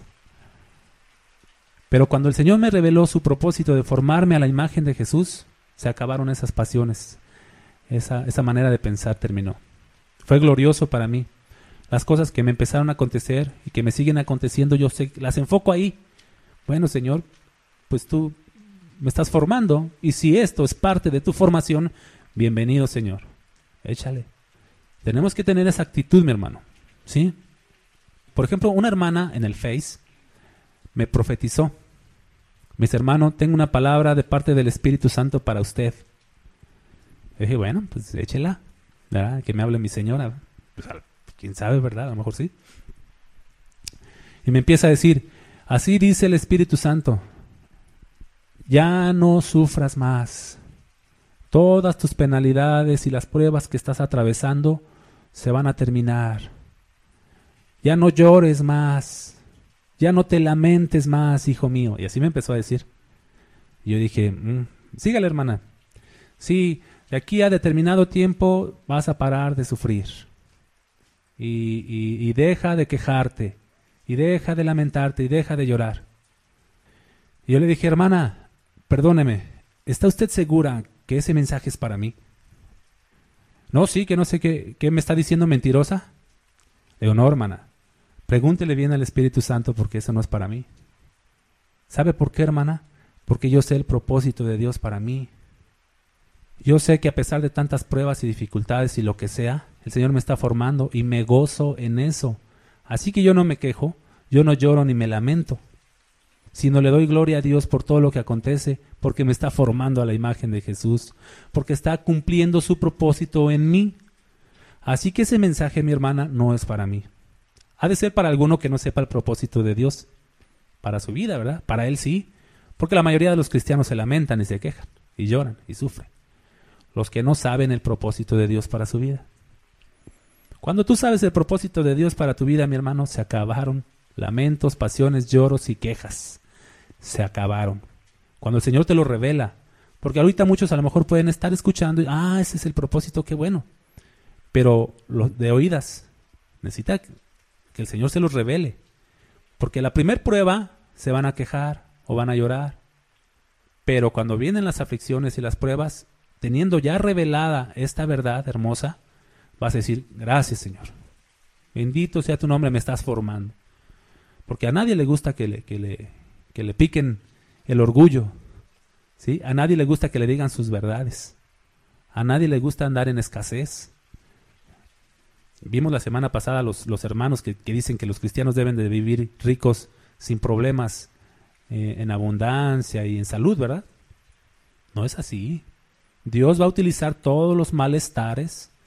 Pero cuando el Señor me reveló su propósito de formarme a la imagen de Jesús, se acabaron esas pasiones, esa manera de pensar terminó. Fue glorioso para mí. Las cosas que me empezaron a acontecer y que me siguen aconteciendo, yo sé, las enfoco ahí. Bueno, Señor, pues tú me estás formando, y si esto es parte de tu formación, bienvenido, Señor. Échale. Tenemos que tener esa actitud, mi hermano, ¿sí? Por ejemplo, una hermana en el Face me profetizó: mis hermanos, tengo una palabra de parte del Espíritu Santo para usted. Y dije, bueno, pues échela, ¿verdad? Que me hable mi señora. Pues, quién sabe, ¿verdad? A lo mejor sí. Y me empieza a decir: así dice el Espíritu Santo, ya no sufras más. Todas tus penalidades y las pruebas que estás atravesando se van a terminar. Ya no llores más. Ya no te lamentes más, hijo mío. Y así me empezó a decir. Y yo dije, sígale, hermana. Sí, de aquí a determinado tiempo vas a parar de sufrir. Y deja de quejarte. Y deja de lamentarte. Y deja de llorar. Y yo le dije, hermana, perdóneme, ¿está usted segura que ese mensaje es para mí? No, sí, que no sé qué me está diciendo, mentirosa. Le digo, no, hermana, pregúntele bien al Espíritu Santo, porque eso no es para mí. ¿Sabe por qué, hermana? Porque yo sé el propósito de Dios para mí. Yo sé que a pesar de tantas pruebas y dificultades y lo que sea, el Señor me está formando y me gozo en eso. Así que yo no me quejo, yo no lloro ni me lamento, sino le doy gloria a Dios por todo lo que acontece, porque me está formando a la imagen de Jesús, porque está cumpliendo su propósito en mí. Así que ese mensaje, mi hermana, no es para mí. Ha de ser para alguno que no sepa el propósito de Dios para su vida, ¿verdad? Para él sí, porque la mayoría de los cristianos se lamentan y se quejan, y lloran, y sufren. Los que no saben el propósito de Dios para su vida. Cuando tú sabes el propósito de Dios para tu vida, mi hermano, se acabaron lamentos, pasiones, lloros y quejas. Se acabaron. Cuando el Señor te lo revela. Porque ahorita muchos a lo mejor pueden estar escuchando y, ese es el propósito, qué bueno. Pero los de oídas, necesita que el Señor se los revele. Porque la primer prueba se van a quejar o van a llorar. Pero cuando vienen las aflicciones y las pruebas, teniendo ya revelada esta verdad hermosa, vas a decir, gracias, Señor. Bendito sea tu nombre, me estás formando. Porque a nadie le gusta que le piquen el orgullo, ¿sí? A nadie le gusta que le digan sus verdades. A nadie le gusta andar en escasez. Vimos la semana pasada los hermanos que dicen que los cristianos deben de vivir ricos, sin problemas, en abundancia y en salud, ¿verdad? No es así. Dios va a utilizar todos los malestares,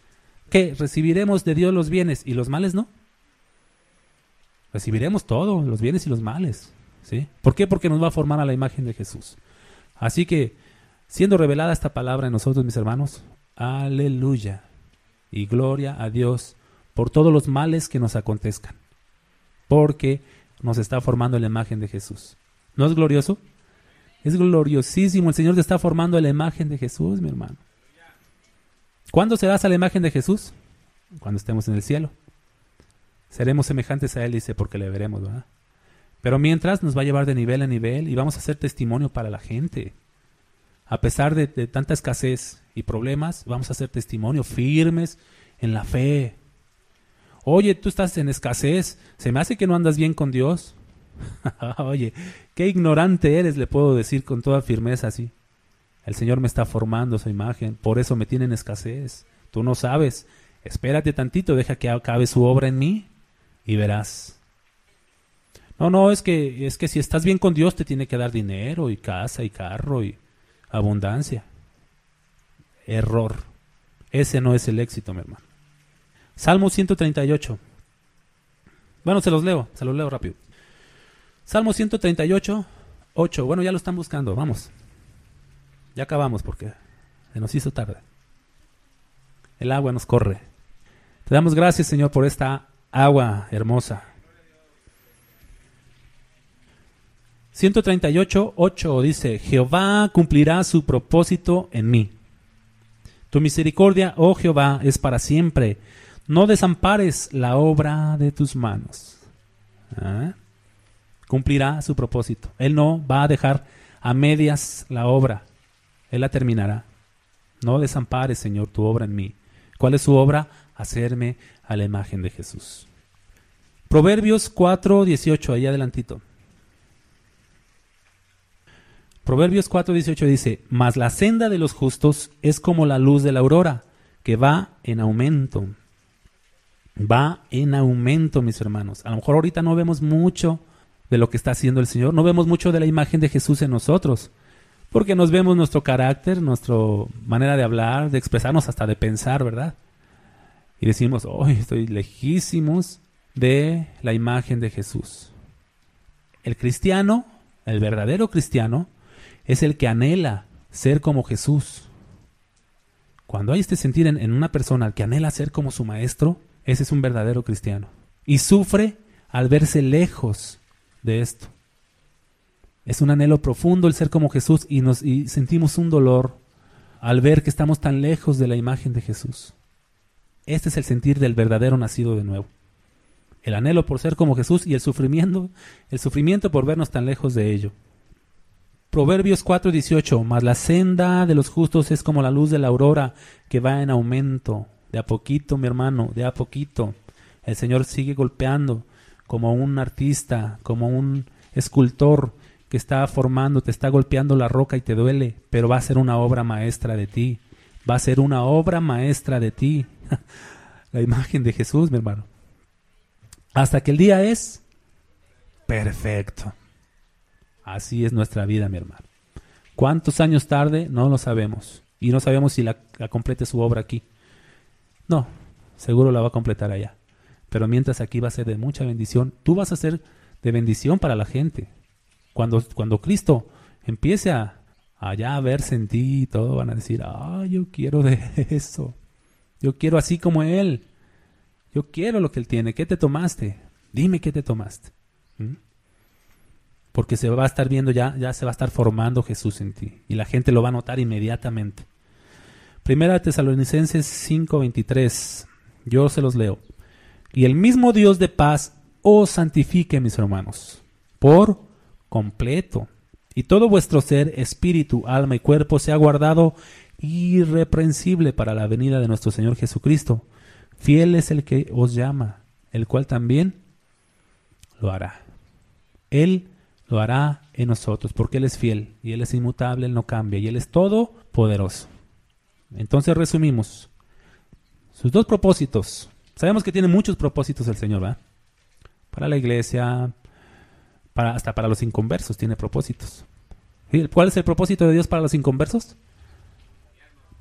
¿Qué? ¿Recibiremos de Dios los bienes y los males no? Recibiremos todo, los bienes y los males, ¿sí? ¿Por qué? Porque nos va a formar a la imagen de Jesús. Así que, siendo revelada esta palabra en nosotros, mis hermanos, aleluya y gloria a Dios por todos los males que nos acontezcan, porque nos está formando en la imagen de Jesús. ¿No es glorioso? Es gloriosísimo. El Señor te está formando en la imagen de Jesús, mi hermano. ¿Cuándo serás a la imagen de Jesús? Cuando estemos en el cielo. Seremos semejantes a Él, dice, porque le veremos, ¿verdad? Pero mientras nos va a llevar de nivel a nivel y vamos a ser testimonio para la gente. A pesar de tanta escasez y problemas, vamos a ser testimonio firmes en la fe. Oye, tú estás en escasez, se me hace que no andas bien con Dios. Oye, qué ignorante eres, le puedo decir con toda firmeza así. El Señor me está formando su imagen, por eso me tiene en escasez. Tú no sabes, espérate tantito, deja que acabe su obra en mí y verás. No, es que si estás bien con Dios te tiene que dar dinero y casa y carro y abundancia. Error. Ese no es el éxito, mi hermano. Salmo 138. Bueno, se los leo rápido. Salmo 138, 8. Bueno, ya lo están buscando, vamos. Ya acabamos porque se nos hizo tarde. El agua nos corre. Te damos gracias, Señor, por esta agua hermosa. 138, 8 dice: Jehová cumplirá su propósito en mí. Tu misericordia, oh Jehová, es para siempre. No desampares la obra de tus manos. Cumplirá su propósito. Él no va a dejar a medias la obra. Él la terminará. No desampares, Señor, tu obra en mí. ¿Cuál es su obra? Hacerme a la imagen de Jesús. Proverbios 4:18, ahí adelantito. Proverbios 4:18 dice: Mas la senda de los justos es como la luz de la aurora, que va en aumento. Va en aumento, mis hermanos. A lo mejor ahorita no vemos mucho de lo que está haciendo el Señor, no vemos mucho de la imagen de Jesús en nosotros, porque nos vemos nuestro carácter, nuestra manera de hablar, de expresarnos, hasta de pensar, ¿verdad? Y decimos: hoy estoy lejísimos de la imagen de Jesús. El cristiano, el verdadero cristiano, es el que anhela ser como Jesús. Cuando hay este sentir en una persona que anhela ser como su maestro, ese es un verdadero cristiano. Y sufre al verse lejos de esto. Es un anhelo profundo el ser como Jesús y sentimos un dolor al ver que estamos tan lejos de la imagen de Jesús. Este es el sentir del verdadero nacido de nuevo. El anhelo por ser como Jesús y el sufrimiento por vernos tan lejos de ello. Proverbios 4:18: Mas la senda de los justos es como la luz de la aurora, que va en aumento. De a poquito, mi hermano, de a poquito. El Señor sigue golpeando como un artista, como un escultor que está formando, te está golpeando la roca y te duele, pero va a ser una obra maestra de ti. Va a ser una obra maestra de ti. La imagen de Jesús, mi hermano. Hasta que el día es perfecto. Así es nuestra vida, mi hermano. ¿Cuántos años tarde? No lo sabemos. Y no sabemos si la complete su obra aquí. No, seguro la va a completar allá. Pero mientras aquí va a ser de mucha bendición. Tú vas a ser de bendición para la gente. Cuando Cristo empiece allá a verse en ti y todo, van a decir: yo quiero de eso. Yo quiero así como Él. Yo quiero lo que Él tiene. ¿Qué te tomaste? Dime qué te tomaste. Porque se va a estar viendo ya se va a estar formando Jesús en ti. Y la gente lo va a notar inmediatamente. Primera Tesalonicenses 5:23. Yo se los leo. Y el mismo Dios de paz os santifique, mis hermanos, por completo. Y todo vuestro ser, espíritu, alma y cuerpo sea guardado irreprensible para la venida de nuestro Señor Jesucristo. Fiel es el que os llama, el cual también lo hará. Él lo hará en nosotros, porque Él es fiel, y Él es inmutable, Él no cambia, y Él es todopoderoso. Entonces resumimos sus dos propósitos. Sabemos que tiene muchos propósitos el Señor, ¿verdad? Para la iglesia, hasta para los inconversos tiene propósitos. ¿Y cuál es el propósito de Dios para los inconversos?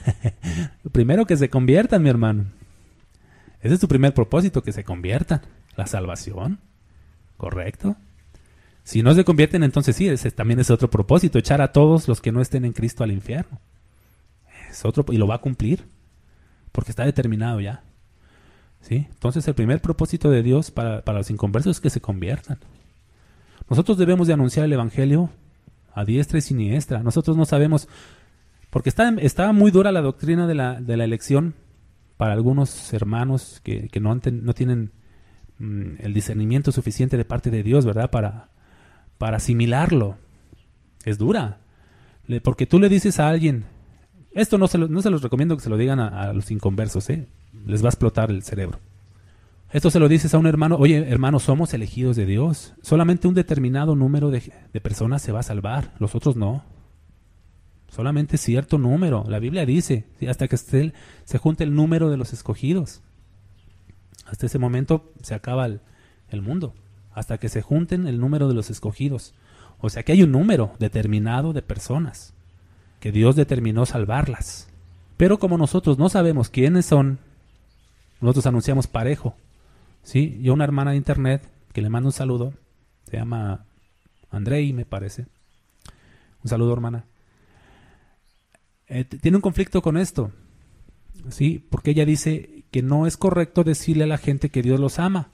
Primero que se conviertan, mi hermano. Ese es tu primer propósito, que se conviertan. La salvación. ¿Correcto? Si no se convierten, entonces sí, ese también es otro propósito. Echar a todos los que no estén en Cristo al infierno. Es otro, y lo va a cumplir. Porque está determinado ya. ¿Sí? Entonces el primer propósito de Dios para los inconversos es que se conviertan. Nosotros debemos de anunciar el Evangelio a diestra y siniestra. Nosotros no sabemos, porque está muy dura la doctrina de la elección para algunos hermanos que no tienen el discernimiento suficiente de parte de Dios, ¿verdad? Para asimilarlo. Es dura. Porque tú le dices a alguien, esto no se los recomiendo que se lo digan a los inconversos, ¿eh? Les va a explotar el cerebro. Esto se lo dices a un hermano, oye, hermano, somos elegidos de Dios. Solamente un determinado número de personas se va a salvar, los otros no. Solamente cierto número. La Biblia dice, ¿sí? Hasta que se junte el número de los escogidos. Hasta ese momento se acaba el mundo. Hasta que se junten el número de los escogidos. O sea que hay un número determinado de personas que Dios determinó salvarlas. Pero como nosotros no sabemos quiénes son, nosotros anunciamos parejo. ¿Sí? Yo una hermana de internet que le mando un saludo, se llama Andrei, me parece. Un saludo, hermana. Tiene un conflicto con esto, ¿sí? Porque ella dice que no es correcto decirle a la gente que Dios los ama.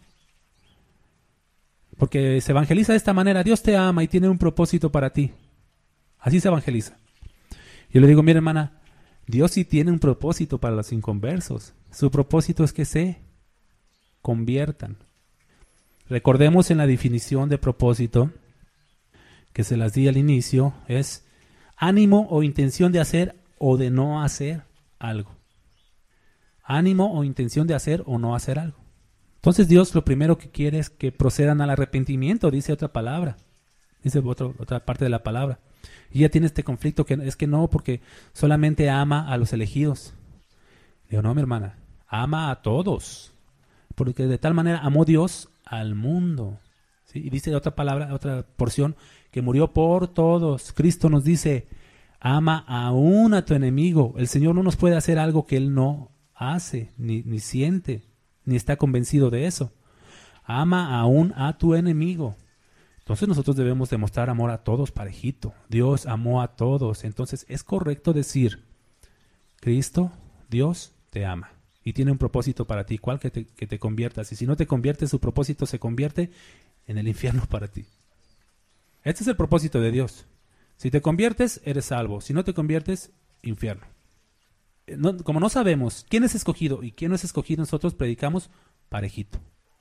Porque se evangeliza de esta manera, Dios te ama y tiene un propósito para ti. Así se evangeliza. Yo le digo, mira hermana, Dios sí tiene un propósito para los inconversos. Su propósito es que se conviertan. Recordemos en la definición de propósito que se las di al inicio, es ánimo o intención de hacer o de no hacer algo. Ánimo o intención de hacer o no hacer algo. Entonces Dios lo primero que quiere es que procedan al arrepentimiento, dice otra palabra, dice otra parte de la palabra. Y ya tiene este conflicto que es que no, porque solamente ama a los elegidos. Digo, no, mi hermana, ama a todos, porque de tal manera amó Dios al mundo. ¿Sí? Y dice otra palabra, otra porción, que murió por todos. Cristo nos dice, ama aún a tu enemigo. El Señor no nos puede hacer algo que Él no hace, ni siente, ni está convencido de eso. Ama aún a tu enemigo. Entonces nosotros debemos demostrar amor a todos parejito. Dios amó a todos. Entonces es correcto decir, Cristo, Dios, te ama. Y tiene un propósito para ti, ¿cuál? Que te conviertas. Y si no te conviertes, su propósito se convierte en el infierno para ti. Este es el propósito de Dios. Si te conviertes, eres salvo. Si no te conviertes, infierno. Como no sabemos quién es escogido y quién no es escogido, nosotros predicamos parejito.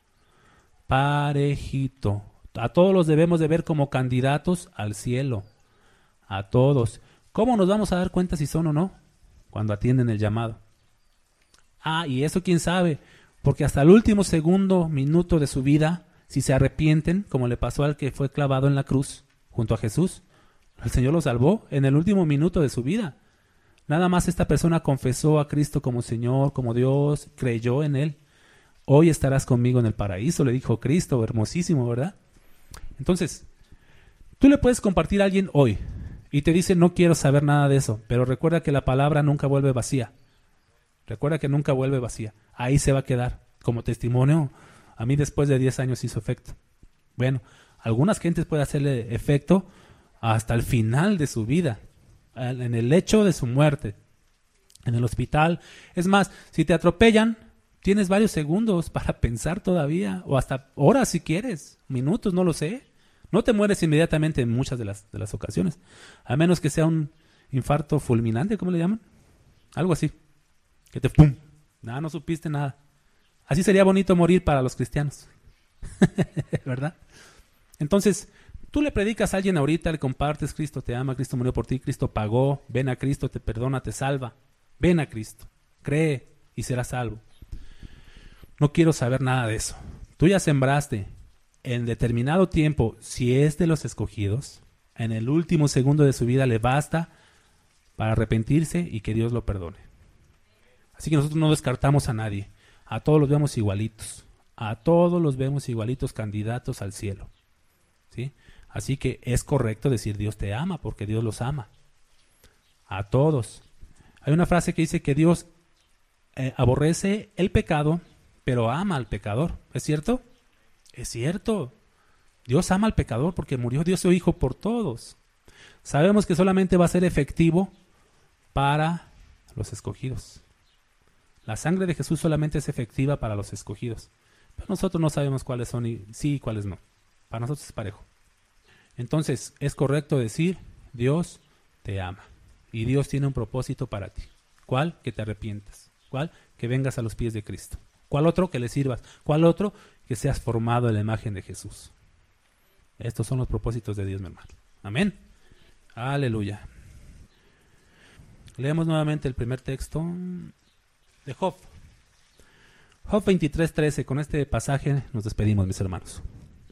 Parejito. A todos los debemos de ver como candidatos al cielo. A todos. ¿Cómo nos vamos a dar cuenta si son o no? Cuando atienden el llamado. Y eso quién sabe. Porque hasta el último segundo, minuto de su vida, si se arrepienten, como le pasó al que fue clavado en la cruz junto a Jesús, el Señor lo salvó en el último minuto de su vida. Nada más esta persona confesó a Cristo como Señor, como Dios, creyó en Él. Hoy estarás conmigo en el paraíso, le dijo Cristo, hermosísimo, ¿verdad? Entonces, tú le puedes compartir a alguien hoy y te dice, no quiero saber nada de eso, pero recuerda que la palabra nunca vuelve vacía. Recuerda que nunca vuelve vacía. Ahí se va a quedar como testimonio. A mí después de 10 años hizo efecto. Bueno, algunas gentes puede hacerle efecto hasta el final de su vida, en el lecho de su muerte, en el hospital. Es más, si te atropellan, tienes varios segundos para pensar todavía, o hasta horas si quieres, minutos, no lo sé. No te mueres inmediatamente en muchas de las ocasiones, a menos que sea un infarto fulminante, ¿cómo le llaman? Algo así, que te ¡pum! Nada, no supiste nada. Así sería bonito morir para los cristianos, ¿verdad? Entonces, tú le predicas a alguien ahorita, le compartes, Cristo te ama, Cristo murió por ti, Cristo pagó, ven a Cristo, te perdona, te salva. Ven a Cristo, cree y serás salvo. No quiero saber nada de eso. Tú ya sembraste en determinado tiempo, si es de los escogidos, en el último segundo de su vida le basta para arrepentirse y que Dios lo perdone. Así que nosotros no descartamos a nadie. A todos los vemos igualitos. A todos los vemos igualitos, candidatos al cielo. ¿Sí? Así que es correcto decir Dios te ama porque Dios los ama. A todos. Hay una frase que dice que Dios aborrece el pecado, pero ama al pecador. ¿Es cierto? Es cierto. Dios ama al pecador porque murió Dios su Hijo por todos. Sabemos que solamente va a ser efectivo para los escogidos. La sangre de Jesús solamente es efectiva para los escogidos. Pero nosotros no sabemos cuáles son y sí y cuáles no. Para nosotros es parejo. Entonces, es correcto decir, Dios te ama. Y Dios tiene un propósito para ti. ¿Cuál? Que te arrepientas. ¿Cuál? Que vengas a los pies de Cristo. ¿Cuál otro? Que le sirvas. ¿Cuál otro? Que seas formado en la imagen de Jesús. Estos son los propósitos de Dios, mi hermano. Amén. Aleluya. Leemos nuevamente el primer texto de Job. Job 23:13. Con este pasaje nos despedimos, mis hermanos.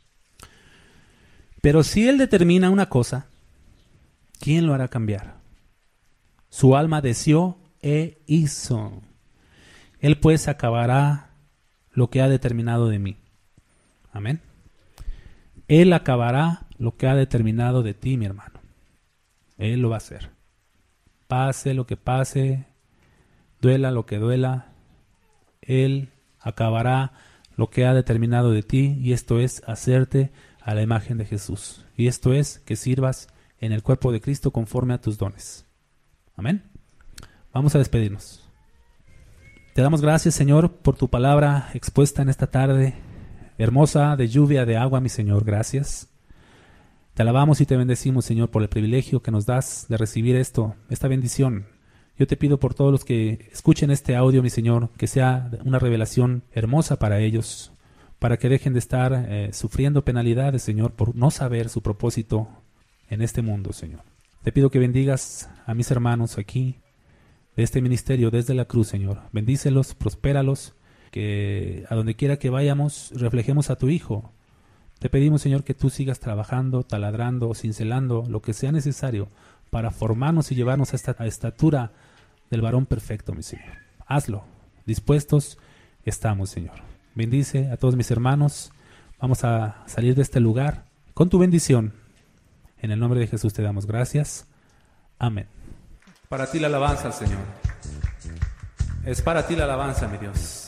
Pero si Él determina una cosa, ¿quién lo hará cambiar? Su alma deseó e hizo. Él pues acabará lo que ha determinado de mí. Amén. Él acabará lo que ha determinado de ti, mi hermano. Él lo va a hacer. Pase lo que pase, duela lo que duela, Él acabará lo que ha determinado de ti, y esto es hacerte a la imagen de Jesús. Y esto es que sirvas en el cuerpo de Cristo conforme a tus dones. Amén. Vamos a despedirnos. Te damos gracias, Señor, por tu palabra expuesta en esta tarde hermosa de lluvia de agua, mi Señor. Gracias. Te alabamos y te bendecimos, Señor, por el privilegio que nos das de recibir esta bendición. Yo te pido por todos los que escuchen este audio, mi Señor, que sea una revelación hermosa para ellos, para que dejen de estar sufriendo penalidades, Señor, por no saber su propósito en este mundo, Señor. Te pido que bendigas a mis hermanos aquí, de este ministerio, desde la cruz, Señor. Bendícelos, prospéralos, que a donde quiera que vayamos, reflejemos a tu Hijo. Te pedimos, Señor, que tú sigas trabajando, taladrando, cincelando, lo que sea necesario para formarnos y llevarnos a esta estatura del varón perfecto, mi Señor. Hazlo. Dispuestos estamos, Señor. Bendice a todos mis hermanos. Vamos a salir de este lugar con tu bendición. En el nombre de Jesús te damos gracias. Amén. Para ti la alabanza, Señor. Es para ti la alabanza, mi Dios.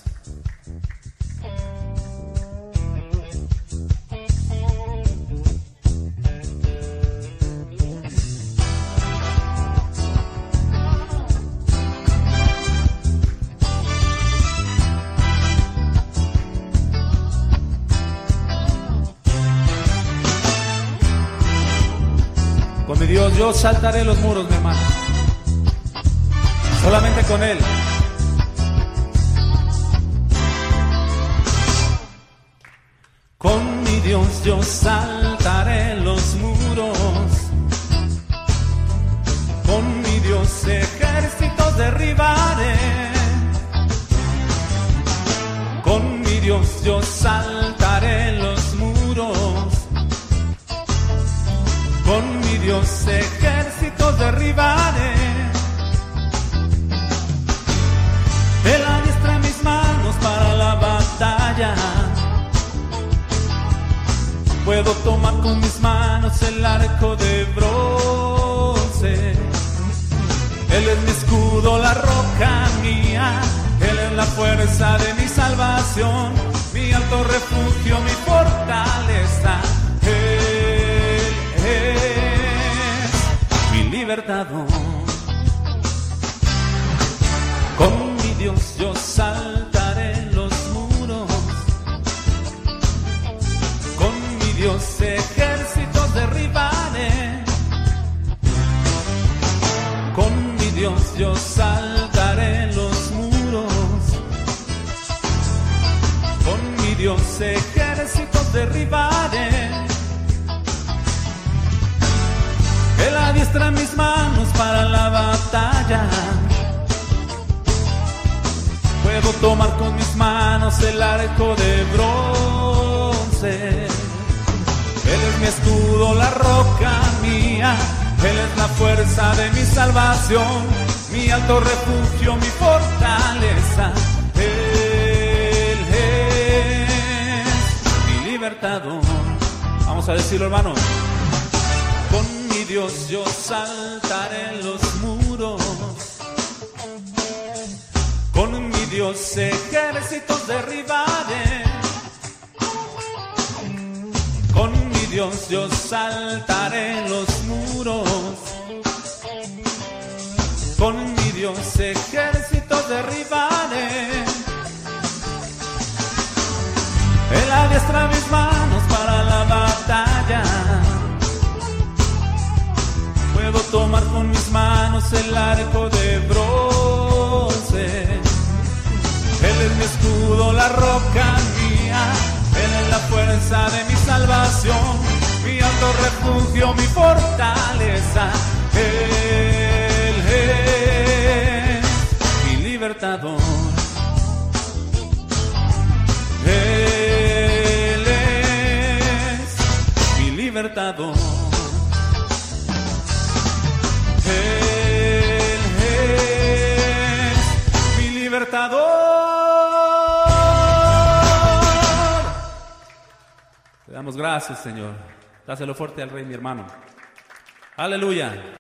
Con mi Dios yo saltaré los muros, mi hermano. Solamente con Él. Con mi Dios yo saltaré los muros. Con mi Dios ejércitos derribaré. Con mi Dios yo saltaré los muros. Con mi Dios ejércitos derribaré. Él adiestra mis manos para la batalla. Puedo tomar con mis manos el arco de bronce. Él es mi escudo, la roca mía. Él es la fuerza de mi salvación, mi alto refugio, mi fortaleza. Él es mi libertador. Con mi Dios yo saltaré los muros. Con mi Dios ejércitos derribaré. Con mi Dios yo saltaré los muros. Con mi Dios ejércitos derribaré. Él adiestra mis manos para la batalla. Puedo tomar con mis manos el arco de bronce. Él es mi escudo, la roca mía. Él es la fuerza de mi salvación, mi alto refugio, mi fortaleza. Él es mi libertador. Vamos a decirlo, hermano. Con mi Dios yo saltaré los muros. Dios ejércitos derribaré. Con mi Dios yo saltaré los muros. Con mi Dios ejércitos derribaré. Él adiestra mis manos para la batalla. Puedo tomar con mis manos el arco de bronce. Él es mi escudo, la roca mía. Él es la fuerza de mi salvación, mi alto refugio, mi fortaleza. Él es mi libertador. Él es mi libertador. Él es mi libertador. Te damos gracias, Señor. Dáselo fuerte al Rey, mi hermano. Aleluya.